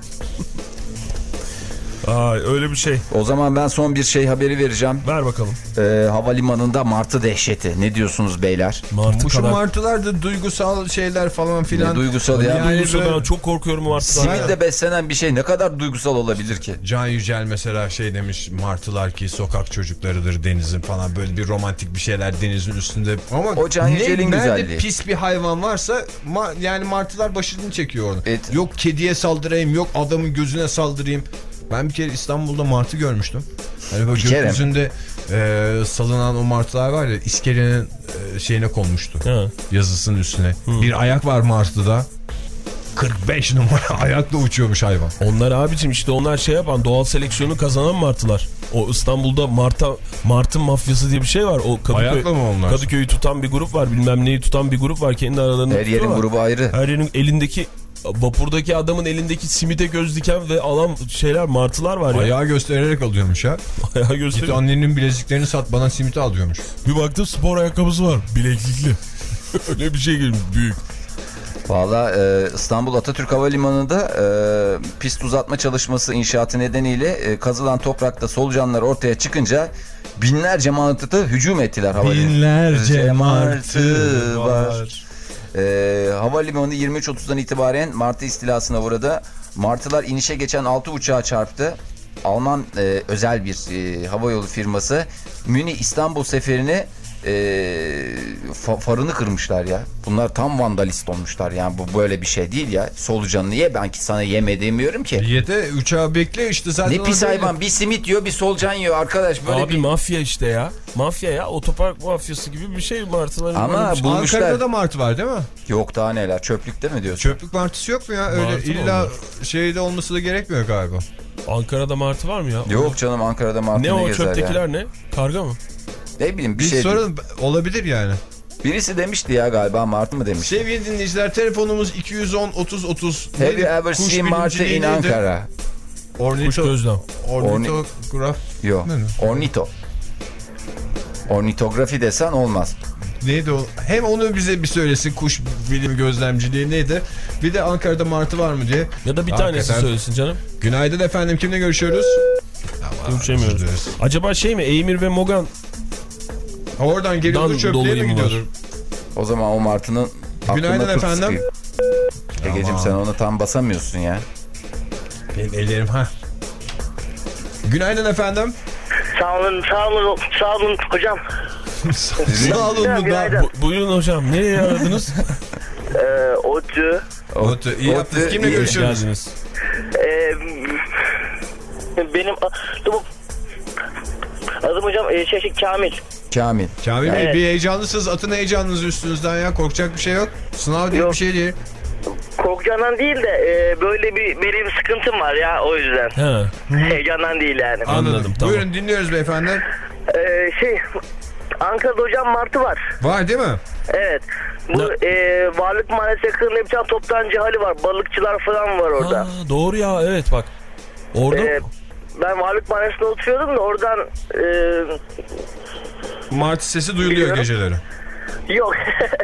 [SPEAKER 4] Aa, öyle bir şey.
[SPEAKER 1] O zaman ben son bir şey haberi vereceğim.
[SPEAKER 4] Ver bakalım.
[SPEAKER 1] Ee, havalimanında martı dehşeti. Ne diyorsunuz beyler?
[SPEAKER 4] Martı
[SPEAKER 3] Bu şu
[SPEAKER 4] kadar.
[SPEAKER 3] martılar da duygusal şeyler falan filan.
[SPEAKER 1] Ne duygusal ya?
[SPEAKER 3] Yani
[SPEAKER 4] Duygusal,
[SPEAKER 3] böyle-
[SPEAKER 4] ben çok korkuyorum martıdan.
[SPEAKER 1] Sivilde beslenen bir şey ne kadar duygusal olabilir ki?
[SPEAKER 3] Can Yücel mesela şey demiş, martılar ki sokak çocuklarıdır denizin falan, böyle bir romantik bir şeyler denizin üstünde. Ama
[SPEAKER 1] O Can Yücel'in
[SPEAKER 3] ne,
[SPEAKER 1] güzelliği.
[SPEAKER 3] nerede pis bir hayvan varsa ma, yani martılar başını çekiyor orada.
[SPEAKER 1] Evet.
[SPEAKER 3] Yok kediye saldırayım, yok adamın gözüne saldırayım. Ben bir kere İstanbul'da martı görmüştüm. Hani böyle
[SPEAKER 1] Bir kere mi?
[SPEAKER 3] gökyüzünde e, salınan o martılar var ya, iskelenin e, şeyine konmuştu.
[SPEAKER 4] Ha.
[SPEAKER 3] Yazısının üstüne. Hı. Bir ayak var martıda. kırk beş numara ayakla uçuyormuş hayvan.
[SPEAKER 4] Onlar abicim işte onlar şey yapan, doğal seleksiyonu kazanan martılar. O İstanbul'da Marta, Martın mafyası diye bir şey var. O Kadıköy,
[SPEAKER 3] Ayakla mı onlar?
[SPEAKER 4] Kadıköy'ü tutan bir grup var. Bilmem neyi tutan bir grup var. Kendi aralarında
[SPEAKER 1] Her yerin
[SPEAKER 4] tutuyorlar.
[SPEAKER 1] grubu ayrı.
[SPEAKER 4] Her yerin elindeki, vapurdaki adamın elindeki simide göz diken ve alan şeyler, martılar var ya.
[SPEAKER 3] Ayağı göstererek alıyormuş ya.
[SPEAKER 4] Ayağı
[SPEAKER 3] Git
[SPEAKER 4] gösteriyor.
[SPEAKER 3] annenin bileziklerini sat, bana simit al diyormuş.
[SPEAKER 4] Bir baktım spor ayakkabısı var. Bileklikli. Öyle bir şey gelmiş büyük.
[SPEAKER 1] Valla e, İstanbul Atatürk Havalimanı'nda e, pist uzatma çalışması inşaatı nedeniyle e, kazılan toprakta solucanlar ortaya çıkınca binlerce martı hücum ettiler havalimanı.
[SPEAKER 3] Binlerce
[SPEAKER 1] martı var.
[SPEAKER 4] var.
[SPEAKER 1] E, havalimanı yirmi üç otuzdan itibaren martı istilasına uğradı. Martılar inişe geçen altı uçağa çarptı. Alman e, özel bir e, havayolu firması Münih İstanbul seferini e, fa- farını kırmışlar ya. Bunlar tam vandalist olmuşlar yani, bu böyle bir şey değil ya. Solucanını ye, ben ki sana yeme demiyorum ki.
[SPEAKER 3] Yete uçağı bekle işte zaten.
[SPEAKER 1] Ne pis hayvan, bir simit yiyor bir solucan yiyor arkadaş, böyle
[SPEAKER 4] Abi
[SPEAKER 1] bir...
[SPEAKER 4] mafya işte ya. Mafya ya, otopark mafyası gibi bir şey martıların.
[SPEAKER 1] Ama
[SPEAKER 4] böyle bir şey.
[SPEAKER 1] bulmuşlar.
[SPEAKER 3] Ankara'da da martı var değil mi?
[SPEAKER 1] Yok daha neler, çöplükte mi diyorsun?
[SPEAKER 3] Çöplük martısı yok mu ya? Öyle
[SPEAKER 4] Martı mı
[SPEAKER 3] illa
[SPEAKER 4] onlar?
[SPEAKER 3] şeyde olması da gerekmiyor galiba.
[SPEAKER 4] Ankara'da martı var mı ya?
[SPEAKER 1] Yok canım, Ankara'da martı
[SPEAKER 4] Ne
[SPEAKER 1] ne
[SPEAKER 4] o
[SPEAKER 1] gezer
[SPEAKER 4] çöptekiler
[SPEAKER 1] ya?
[SPEAKER 4] ne? Karga mı?
[SPEAKER 1] Ne bileyim bir
[SPEAKER 3] Bir
[SPEAKER 1] şey.
[SPEAKER 3] soralım, olabilir yani.
[SPEAKER 1] Birisi demişti ya galiba, martı mı demiş?
[SPEAKER 3] Sevgili dinleyiciler, telefonumuz iki yüz on otuz otuz.
[SPEAKER 1] Have you ever seen martı in Ankara?
[SPEAKER 4] Kuş
[SPEAKER 3] Ornito,
[SPEAKER 4] gözlem.
[SPEAKER 3] ornitograf.
[SPEAKER 1] Yok.
[SPEAKER 3] Ne mi?
[SPEAKER 1] Ornito. Ornitografi desen olmaz.
[SPEAKER 3] Neydi o? Hem onu bize bir söylesin, kuş bilimi gözlemciliği neydi? Bir de Ankara'da martı var mı diye.
[SPEAKER 4] Ya da bir
[SPEAKER 3] Hakikaten.
[SPEAKER 4] tanesi söylesin canım.
[SPEAKER 3] Günaydın efendim, kimle görüşüyoruz?
[SPEAKER 4] Görüşemiyoruz.
[SPEAKER 3] özür dileriz.
[SPEAKER 4] Acaba şey mi? Eymir ve Mogan.
[SPEAKER 3] Oradan geliyordu,
[SPEAKER 4] Dan
[SPEAKER 3] çöplüğe
[SPEAKER 4] dolayı
[SPEAKER 3] mi
[SPEAKER 4] mı
[SPEAKER 3] gidiyordu?
[SPEAKER 1] O zaman o martının aklına
[SPEAKER 3] Günaydın
[SPEAKER 1] kurt
[SPEAKER 3] efendim.
[SPEAKER 1] sıkayım. Egeciğim sen onu tam basamıyorsun ya.
[SPEAKER 3] Benim ellerim ha. Günaydın efendim.
[SPEAKER 5] Sağ olun, sağ olun, sağ olun hocam.
[SPEAKER 3] Sağ olun mu da?
[SPEAKER 5] Günaydın.
[SPEAKER 4] Bu, buyurun hocam. Nereye aradınız?
[SPEAKER 5] Ee, Otu.
[SPEAKER 3] Otu, iyi yaptınız. Kimle
[SPEAKER 1] iyi
[SPEAKER 3] görüşüyoruz?
[SPEAKER 4] Geldiniz.
[SPEAKER 5] Ee, benim adım, adım hocam e, şey, şey, Kamil.
[SPEAKER 1] Kamil.
[SPEAKER 3] Kamil Bey,
[SPEAKER 5] Evet.
[SPEAKER 3] bir heyecanlısınız. Atın heyecanınız üstünüzden ya. Korkacak bir şey yok. Sınav diye
[SPEAKER 5] Yok.
[SPEAKER 3] bir şey değil.
[SPEAKER 5] Korkacağından değil de e, böyle bir benim sıkıntım var ya, o yüzden.
[SPEAKER 4] He.
[SPEAKER 5] Heyecandan değil yani.
[SPEAKER 3] Anladım.
[SPEAKER 4] Anladım, tamam.
[SPEAKER 3] Buyurun dinliyoruz beyefendi.
[SPEAKER 5] Ee, şey, Ankara'da hocam martı var.
[SPEAKER 3] Var değil mi?
[SPEAKER 5] Evet. Bu
[SPEAKER 4] Ne?
[SPEAKER 5] e, Varlık Mahallesi yakınında bir tane toptancı hali var. Balıkçılar falan var orada.
[SPEAKER 4] Ha, doğru ya, evet bak. Orada
[SPEAKER 5] Ee, ben Varlık Mahallesi'nde oturuyordum da oradan e,
[SPEAKER 3] Martı sesi duyuluyor
[SPEAKER 5] Biliyorum.
[SPEAKER 3] geceleri.
[SPEAKER 5] yok.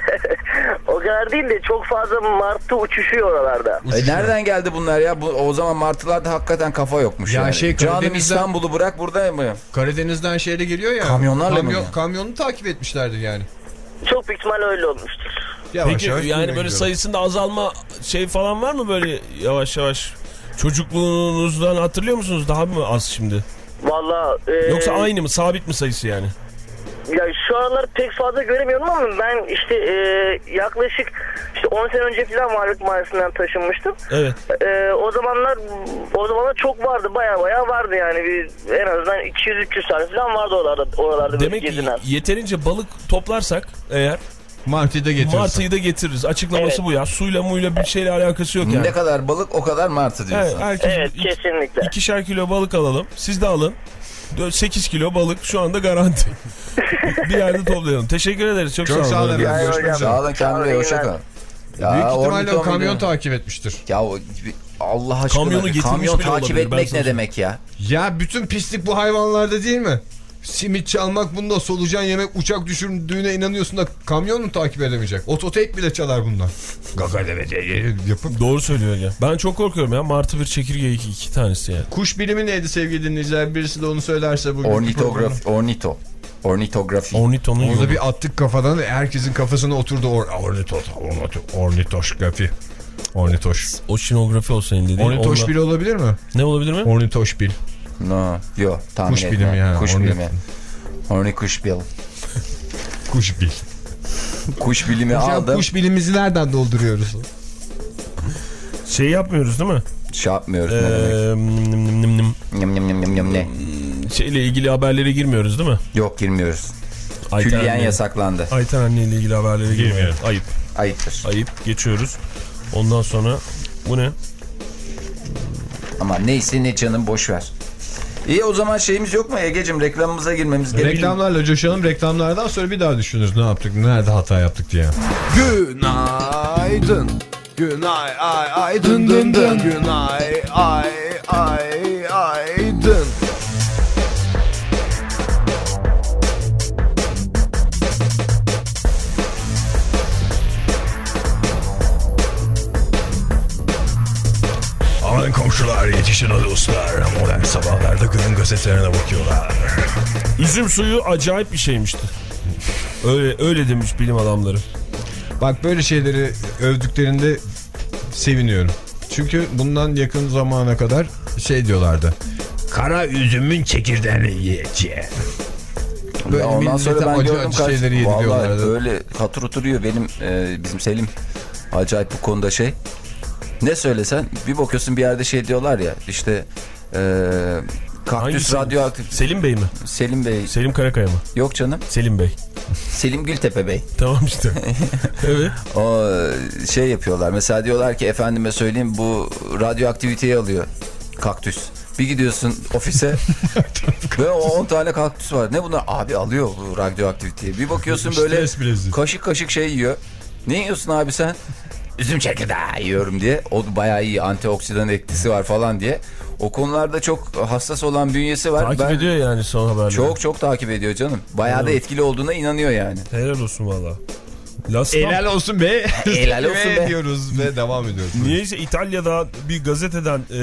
[SPEAKER 5] O kadar değil de çok fazla martı uçuşuyor oralarda.
[SPEAKER 1] E nereden geldi bunlar ya? Bu, o zaman martılarda hakikaten kafa yokmuş
[SPEAKER 3] Ya
[SPEAKER 1] yani.
[SPEAKER 3] şey,
[SPEAKER 1] Canım
[SPEAKER 3] Karadeniz'den-
[SPEAKER 1] İstanbul'u bırak, burada mı?
[SPEAKER 3] Karadeniz'den şeyle geliyor ya.
[SPEAKER 1] Kamyonlarla mı ya?
[SPEAKER 3] Kamyonu takip etmişlerdir yani.
[SPEAKER 5] Çok büyük ihtimal öyle olmuştur.
[SPEAKER 3] Yavaş
[SPEAKER 4] peki
[SPEAKER 3] yavaş
[SPEAKER 4] yani böyle
[SPEAKER 3] gidiyorum.
[SPEAKER 4] sayısında azalma şey falan var mı böyle yavaş yavaş? Çocukluğunuzdan hatırlıyor musunuz? Daha mı az şimdi?
[SPEAKER 5] Valla e,
[SPEAKER 4] Yoksa aynı mı? Sabit mi sayısı yani?
[SPEAKER 5] ya şu aralar pek fazla göremiyorum ama ben işte e, yaklaşık işte on sene önce falan Varlık Mahallesi'nden taşınmıştım.
[SPEAKER 4] Evet.
[SPEAKER 5] E, o zamanlar o zamanlar çok vardı, baya baya vardı yani, bir en azından iki yüz üç yüz tane falan vardı oralarda, oralarda böyle
[SPEAKER 4] Demek ki
[SPEAKER 5] gezinen.
[SPEAKER 4] yeterince balık toplarsak eğer
[SPEAKER 3] Martıyı da getirirsin.
[SPEAKER 4] martıyı da getiririz. Açıklaması
[SPEAKER 5] Evet.
[SPEAKER 4] bu ya. Suyla muyla bir şeyle alakası yok yani.
[SPEAKER 1] Ne kadar balık o kadar martı
[SPEAKER 4] Evet,
[SPEAKER 1] diyorsun.
[SPEAKER 4] herkes
[SPEAKER 5] Evet,
[SPEAKER 4] ik-
[SPEAKER 5] kesinlikle.
[SPEAKER 4] ikişer kilo balık alalım. Siz de alın. sekiz kilo balık şu anda garanti. Bir yerde toplayalım. Teşekkür ederiz. Çok,
[SPEAKER 3] Çok sağ olun
[SPEAKER 4] efendim.
[SPEAKER 3] efendim.
[SPEAKER 5] Yani
[SPEAKER 3] Görüşmek
[SPEAKER 5] hocam.
[SPEAKER 3] üzere.
[SPEAKER 1] Sağ olun Kamil Bey,
[SPEAKER 5] Sağ
[SPEAKER 1] hoşça
[SPEAKER 5] olun,
[SPEAKER 1] kalın. Ya,
[SPEAKER 3] Büyük ihtimalle
[SPEAKER 1] ornito
[SPEAKER 3] o kamyon
[SPEAKER 1] muydu?
[SPEAKER 3] takip etmiştir.
[SPEAKER 1] Ya o- Allah aşkına
[SPEAKER 4] Kamyonu getirmiş
[SPEAKER 1] kamyon
[SPEAKER 4] bile
[SPEAKER 1] takip
[SPEAKER 4] olabilir, ben
[SPEAKER 1] etmek
[SPEAKER 4] sana
[SPEAKER 1] ne demek ya?
[SPEAKER 3] Ya bütün pislik bu hayvanlarda değil mi? Simit çalmak bunda, solucan yemek, uçak düşürdüğüne inanıyorsun da kamyon mu takip edemeyecek? Ototeyp bile çalar bunlar. Gaga yapıp.
[SPEAKER 4] Doğru söylüyor ya. Ben çok korkuyorum ya. Martı bir, çekirge iki, iki tanesi yani.
[SPEAKER 3] Kuş bilimi neydi sevgili dinleyiciler? Birisi de onu söylerse bugün.
[SPEAKER 1] Ornitograf, ornito. Ornitografi.
[SPEAKER 4] Ornitonun yolu.
[SPEAKER 3] Orada bir attık kafadan, herkesin kafasına oturdu. Or ornito, ornito, ornitoşgrafi. Ornitoş.
[SPEAKER 4] Oşinografi o senin dediğin.
[SPEAKER 3] Ornitoş
[SPEAKER 4] Ondan-
[SPEAKER 3] bil olabilir mi?
[SPEAKER 4] Ne olabilir mi?
[SPEAKER 3] Ornitoş bil.
[SPEAKER 1] No, yok tahmin
[SPEAKER 3] Kuş
[SPEAKER 1] etme.
[SPEAKER 3] bilimi yani.
[SPEAKER 1] Kuş
[SPEAKER 3] Orni-
[SPEAKER 1] bilimi. Orni kuş bil.
[SPEAKER 3] Kuş bil.
[SPEAKER 1] Kuş bilimi
[SPEAKER 3] Hocam
[SPEAKER 1] aldım.
[SPEAKER 3] kuş bilimimizi nereden dolduruyoruz?
[SPEAKER 4] Şey yapmıyoruz değil mi?
[SPEAKER 1] Şey yapmıyoruz.
[SPEAKER 4] Ee,
[SPEAKER 1] ne demek?
[SPEAKER 4] nim, nim, nim, nim.
[SPEAKER 1] Nyam, nyam, nyam, nyam, nyam, ne?
[SPEAKER 4] Şeyle ilgili haberlere girmiyoruz değil mi?
[SPEAKER 1] Yok, girmiyoruz.
[SPEAKER 4] Ayten
[SPEAKER 1] Külliyen
[SPEAKER 4] anne-
[SPEAKER 1] yasaklandı.
[SPEAKER 4] Ayten anne ile ilgili haberlere girmiyoruz. Ayıp.
[SPEAKER 1] Ayıptır.
[SPEAKER 4] Ayıp. Geçiyoruz. Ondan sonra bu ne?
[SPEAKER 1] Ama neyse ne canım, boş ver. İyi, o zaman şeyimiz yok mu Egeciğim, reklamımıza girmemiz gerekiyor.
[SPEAKER 3] Reklamlarla coşalım, reklamlardan sonra bir daha düşünürüz ne yaptık, nerede hata yaptık diye. Günaydın. Günay ay ay dın dın dın. Günay ay ay ay dın.
[SPEAKER 2] Yetişin hadi dostlar. Modern sabahlarda günün gazetelerine bakıyorlar.
[SPEAKER 4] Üzüm suyu acayip bir şeymişti. Öyle öyle demiş bilim adamları.
[SPEAKER 3] Bak böyle şeyleri övdüklerinde seviniyorum. Çünkü bundan yakın zamana kadar şey diyorlardı. Kara üzümün çekirdeğini yiyeceğim. Böyle
[SPEAKER 1] ondan sonra ben
[SPEAKER 3] acı
[SPEAKER 1] gördüm
[SPEAKER 3] acı
[SPEAKER 1] kaç...
[SPEAKER 3] şeyleri yediriyorlardı.
[SPEAKER 1] Vallahi böyle hatır oturuyor benim e, bizim Selim. Acayip bu konuda şey. Ne söylesen bir bakıyorsun bir yerde şey diyorlar ya işte e, kaktüs radyoaktif.
[SPEAKER 4] Selim Bey mi?
[SPEAKER 1] Selim Bey.
[SPEAKER 4] Selim Karakaya mı?
[SPEAKER 1] Yok canım.
[SPEAKER 4] Selim Bey.
[SPEAKER 1] Selim Gültepe Bey.
[SPEAKER 4] Tamam işte. Evet.
[SPEAKER 1] O şey yapıyorlar. Mesela diyorlar ki efendime söyleyeyim bu radyoaktiviteyi alıyor kaktüs. Bir gidiyorsun ofise ve on tane kaktüs var. Ne bunlar? Abi alıyor bu radyoaktiviteyi. Bir bakıyorsun böyle kaşık kaşık şey yiyor. Ne yiyorsun abi sen? Üzüm çekirdeği yiyorum diye. O bayağı iyi antioksidan etkisi var falan diye. O konularda çok hassas olan bünyesi var.
[SPEAKER 4] Takip
[SPEAKER 1] ben
[SPEAKER 4] ediyor yani son haberleri.
[SPEAKER 1] Çok çok takip ediyor canım. Bayağı da etkili olduğuna inanıyor yani.
[SPEAKER 4] Helal olsun valla.
[SPEAKER 3] Helal olsun be.
[SPEAKER 1] Helal olsun be.
[SPEAKER 3] diyoruz ve devam ediyoruz.
[SPEAKER 4] Niyeyse İtalya'da bir gazeteden e, e,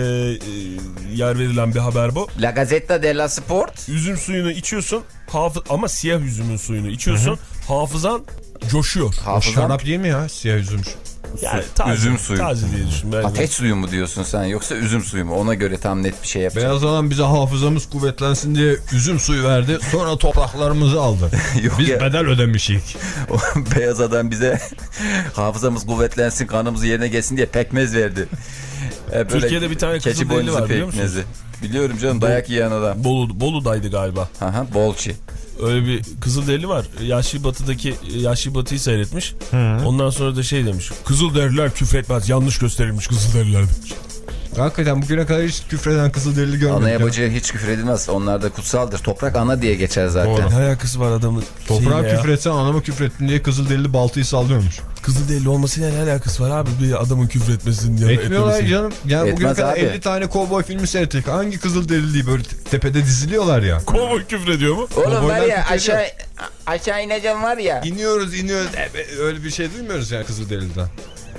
[SPEAKER 4] yer verilen bir haber bu.
[SPEAKER 1] La Gazzetta della Sport.
[SPEAKER 4] Üzüm suyunu içiyorsun hafız ama siyah üzümün suyunu içiyorsun. Hı hı. Hafızan coşuyor.
[SPEAKER 1] Hafızan...
[SPEAKER 3] Şarap değil mi ya siyah üzüm?
[SPEAKER 4] Yani taze,
[SPEAKER 1] üzüm suyu.
[SPEAKER 4] Taze diye düşün. Ben
[SPEAKER 1] Ateş suyu mu diyorsun sen yoksa üzüm suyu mu? Ona göre tam net bir şey yapacağım.
[SPEAKER 3] Beyaz adam bize hafızamız kuvvetlensin diye üzüm suyu verdi. Sonra topraklarımızı aldı. Biz ya, bedel ödemişik.
[SPEAKER 1] Beyaz adam bize hafızamız kuvvetlensin kanımız yerine gelsin diye pekmez verdi. Ee,
[SPEAKER 4] Türkiye'de bir tane Kızılderili var biliyor musunuz?
[SPEAKER 1] Biliyorum canım dayak yiyen adam.
[SPEAKER 4] Bolu, Bolu'daydı galiba.
[SPEAKER 1] Aha, Bolçi.
[SPEAKER 4] Öyle bir Kızılderili var. Yaşlı Batı'daki Yaşlı Batı'yı seyretmiş. Hı. Ondan sonra da şey demiş. Kızılderililer küfretmez. Yanlış gösterilmiş Kızılderililer demiş.
[SPEAKER 3] Hakikaten bugüne kadar hiç küfreden Kızılderili görmedim.
[SPEAKER 1] Ana yabacıya hiç küfür edilmez. Onlar da kutsaldır. Toprak ana diye geçer zaten.
[SPEAKER 4] Doğru. Ne alakası var adamın?
[SPEAKER 3] Toprağa küfretsen anama küfrettin diye Kızılderili baltayı sallıyormuş.
[SPEAKER 4] Kızılderili olmasıyla ne alakası var abi? Bir adamın küfretmesinin ya.
[SPEAKER 3] Etmiyorlar canım. Yani bugüne kadar
[SPEAKER 1] abi.
[SPEAKER 3] elli tane kovboy filmi seyrettik. Hangi Kızılderili böyle tepede diziliyorlar ya?
[SPEAKER 4] Kovboy küfrediyor mu?
[SPEAKER 1] Oğlum var ya aşağı, aşağı ineceğim var ya.
[SPEAKER 3] İniyoruz iniyoruz. Öyle bir şey duymuyoruz yani Kızılderili'den.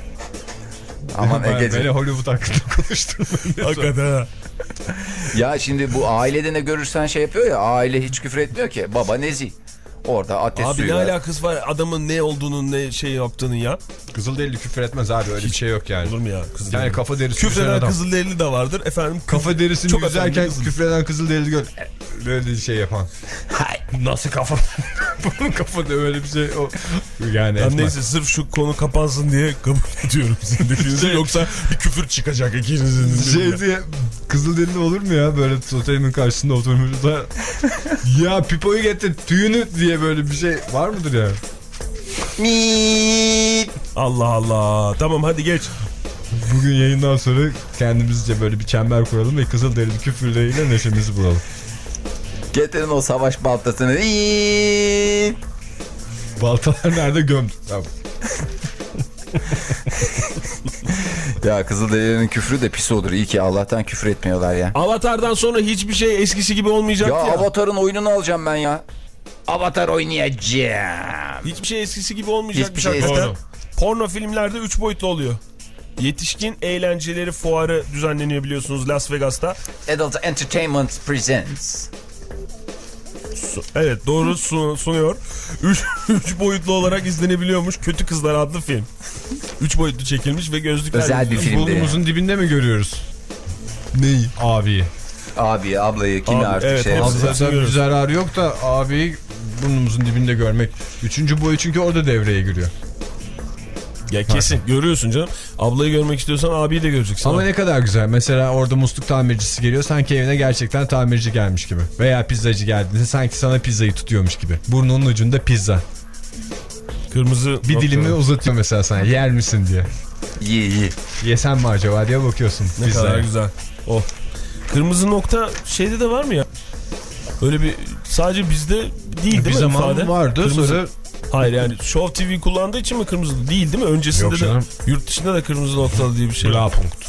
[SPEAKER 1] Aman Ege'ciğim.
[SPEAKER 3] Beni Hollywood hakkında konuşturmayın.
[SPEAKER 4] Hakikaten ha.
[SPEAKER 1] Ya şimdi bu ailede ne görürsen şey yapıyor ya. Aile hiç küfür etmiyor ki. Baba nezih. Orada ateş
[SPEAKER 4] abi
[SPEAKER 1] suyu
[SPEAKER 4] ne
[SPEAKER 1] var.
[SPEAKER 4] alakası var adamın ne olduğunu ne şey yaptığını ya.
[SPEAKER 3] Kızılderili küfür etmez abi öyle hiç bir şey yok yani.
[SPEAKER 4] Olur mu ya? Kızılderili.
[SPEAKER 3] Yani kafa derisi
[SPEAKER 4] küfreden Kızılderili de vardır efendim.
[SPEAKER 3] Kafa derisini çok yüzerken küfreden Kızılderili gör. Böyle şey yapan. Nasıl kafa? Bunun kafada öyle bir şey o. Yani
[SPEAKER 4] ben neyse sırf şu konu kapansın diye kabul ediyorum sizin dediğinizi yoksa bir küfür çıkacak ikinizin.
[SPEAKER 3] Şey diye Kızılderili olur mu ya böyle totemimin karşısında oturmuş da ya pipoyu getir tüyünü diye böyle bir şey var mıdır ya?
[SPEAKER 4] Allah Allah. Tamam hadi geç.
[SPEAKER 3] Bugün yayından sonra kendimizce böyle bir çember kuralım ve Kızılderili küfürleriyle neşemizi bulalım.
[SPEAKER 1] Getirin o savaş baltasını.
[SPEAKER 3] Baltalar nerede gömdü? Tamam.
[SPEAKER 1] Ya Kızılderililerin küfrü de pis olur. İyi ki Allah'tan küfür etmiyorlar ya.
[SPEAKER 4] Avatar'dan sonra hiçbir şey eskisi gibi olmayacak ya.
[SPEAKER 1] Ya Avatar'ın oyununu alacağım ben ya. Avatar oynayacağım.
[SPEAKER 4] Hiçbir şey eskisi gibi olmayacak.
[SPEAKER 1] Hiçbir şey
[SPEAKER 4] eskisi. Porno filmlerde üç boyutlu oluyor. Yetişkin eğlenceleri fuarı düzenleniyor biliyorsunuz Las Vegas'ta.
[SPEAKER 1] Adult Entertainment Presents.
[SPEAKER 4] Evet doğru sun sunuyor. Üç, üç boyutlu olarak izlenebiliyormuş Kötü Kızlar adlı film. Üç boyutlu çekilmiş ve gözlükler.
[SPEAKER 1] Özel bir film.
[SPEAKER 3] Burnumuzun dibinde mi görüyoruz?
[SPEAKER 4] Neyi?
[SPEAKER 3] Abiyi.
[SPEAKER 1] Abi, ablayı, kimi
[SPEAKER 4] Abi,
[SPEAKER 1] artık
[SPEAKER 4] evet,
[SPEAKER 1] şey.
[SPEAKER 3] Ablada bir zararı yok da abiyi burnumuzun dibinde görmek. Üçüncü boyu çünkü orada devreye giriyor.
[SPEAKER 4] Ya kesin görüyorsun canım. Ablayı görmek istiyorsan abiyi de göreceksin.
[SPEAKER 3] Ama
[SPEAKER 4] abi.
[SPEAKER 3] ne kadar güzel. Mesela orada musluk tamircisi geliyor. Sanki evine gerçekten tamirci gelmiş gibi. Veya pizzacı geldiğinde sanki sana pizzayı tutuyormuş gibi. Burnunun ucunda pizza.
[SPEAKER 4] Kırmızı
[SPEAKER 3] bir
[SPEAKER 4] nokta.
[SPEAKER 3] dilimi uzatıyor mesela sana. Yer misin diye.
[SPEAKER 1] İyi iyi.
[SPEAKER 3] Yesen mi acaba diye bakıyorsun.
[SPEAKER 4] Ne pizzaya. Kadar güzel. Oh. Kırmızı nokta şeyde de var mı ya? Öyle bir sadece bizde değil değil
[SPEAKER 3] bir
[SPEAKER 4] mi?
[SPEAKER 3] Bir zaman
[SPEAKER 4] ifade?
[SPEAKER 3] vardı
[SPEAKER 4] Kırmızı.
[SPEAKER 3] Sonra...
[SPEAKER 4] Hayır yani Show T V kullandığı için mi kırmızı değil değil mi? Öncesinde de yurt dışında da kırmızı noktalı diye bir şey.
[SPEAKER 3] Bla punkt.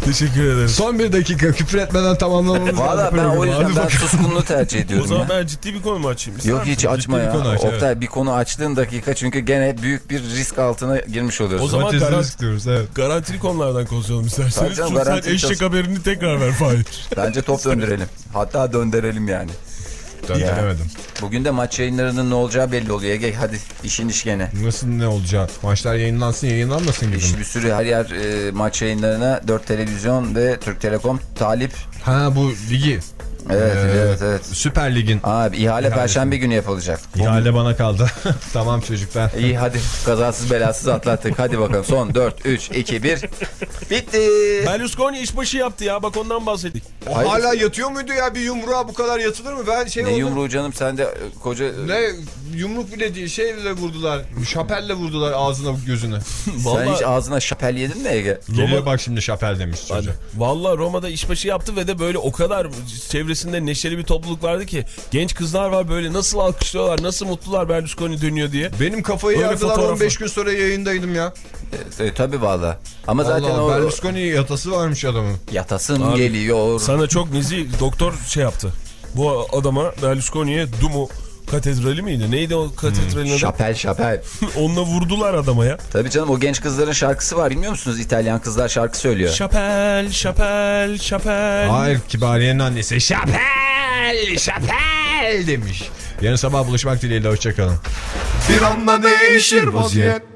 [SPEAKER 4] Teşekkür ederim.
[SPEAKER 3] Son bir dakika küfür etmeden tamamlamamız lazım.
[SPEAKER 1] Valla ben o yüzden
[SPEAKER 3] Hadi
[SPEAKER 1] ben
[SPEAKER 3] bakalım.
[SPEAKER 1] suskunluğu tercih
[SPEAKER 4] O
[SPEAKER 1] ediyorum
[SPEAKER 4] zaman
[SPEAKER 1] ya.
[SPEAKER 4] ben ciddi bir konu mu açayım? İster
[SPEAKER 1] Yok
[SPEAKER 4] misin?
[SPEAKER 1] hiç açma
[SPEAKER 3] bir
[SPEAKER 1] ya.
[SPEAKER 3] konu aç,
[SPEAKER 1] Oktay
[SPEAKER 3] evet.
[SPEAKER 1] bir konu açtığın dakika çünkü gene büyük bir risk altına girmiş oluyorsun.
[SPEAKER 4] O zaman
[SPEAKER 3] Domatesini
[SPEAKER 4] garant-
[SPEAKER 3] sıkıyoruz, evet.
[SPEAKER 4] Garantili konulardan konuşalım
[SPEAKER 1] Tabii
[SPEAKER 4] isterseniz.
[SPEAKER 1] canım,
[SPEAKER 4] Çünkü sen
[SPEAKER 1] garantili
[SPEAKER 4] eşek
[SPEAKER 1] çalış-
[SPEAKER 4] haberini tekrar ver Fahir.
[SPEAKER 1] Bence top döndürelim. Hatta döndürelim yani.
[SPEAKER 3] Döndüremedim.
[SPEAKER 1] Bugün de maç yayınlarının ne olacağı belli oluyor. Ege hadi işin iş gene.
[SPEAKER 3] Nasıl ne olacak? Maçlar yayınlansın yayınlanmasın gibi
[SPEAKER 1] İş
[SPEAKER 3] mi?
[SPEAKER 1] bir sürü her yer e, maç yayınlarına dört televizyon ve Türk Telekom talip.
[SPEAKER 3] Ha bu ligi.
[SPEAKER 1] Evet
[SPEAKER 3] Ee,
[SPEAKER 1] evet evet.
[SPEAKER 3] Süper Lig'in.
[SPEAKER 1] Abi ihale
[SPEAKER 3] İhalesi.
[SPEAKER 1] Perşembe günü yapılacak.
[SPEAKER 3] İhale bana kaldı. Tamam çocuklar.
[SPEAKER 1] İyi hadi kazasız belasız atlattık. Hadi bakalım son dört, üç, iki, bir. Bitti.
[SPEAKER 4] Berlusconi işbaşı yaptı ya, bak ondan bahsettik.
[SPEAKER 3] O
[SPEAKER 1] Hayır.
[SPEAKER 3] hala yatıyor muydu ya? Bir yumruğa bu kadar yatılır mı? Ben şey
[SPEAKER 1] Ne
[SPEAKER 3] oldum.
[SPEAKER 1] yumruğu canım sen de e, koca...
[SPEAKER 3] Ne yumruk bile değil, şeyle vurdular. Şapelle vurdular ağzına gözüne.
[SPEAKER 1] Sen hiç
[SPEAKER 4] Vallahi,
[SPEAKER 1] ağzına şapel yedin mi Ege?
[SPEAKER 3] Geliyor bak şimdi şapel demiş çocuğa.
[SPEAKER 4] vallahi Roma'da işbaşı yaptı ve de böyle o kadar çevresinde neşeli bir topluluk vardı ki genç kızlar var, böyle nasıl alkışlıyorlar, nasıl mutlular Berlusconi dönüyor diye.
[SPEAKER 3] Benim kafayı
[SPEAKER 4] Öyle
[SPEAKER 3] yardılar,
[SPEAKER 4] fotoğrafı.
[SPEAKER 3] on beş gün sonra yayındaydım ya.
[SPEAKER 1] E, e, tabii valla. Ama zaten
[SPEAKER 3] Allah,
[SPEAKER 1] o
[SPEAKER 3] Berlusconi yatası varmış adamın.
[SPEAKER 1] yatasın
[SPEAKER 4] Abi,
[SPEAKER 1] geliyor.
[SPEAKER 4] Sana çok nizi doktor şey yaptı. Bu adama, Berlusconi'ye Dumu katedrali miydi? Neydi o katedralin adı?
[SPEAKER 1] Şapel şapel.
[SPEAKER 4] Onunla vurdular adama ya.
[SPEAKER 1] Tabii canım o genç kızların şarkısı var bilmiyor musunuz? İtalyan kızlar şarkı söylüyor.
[SPEAKER 4] Şapel, şapel, şapel.
[SPEAKER 3] Hayır, Kibariye'nin annesi şapel şapel demiş. Yarın sabah buluşmak dileğiyle, hoşçakalın.
[SPEAKER 2] Bir anda değişir vaziyet.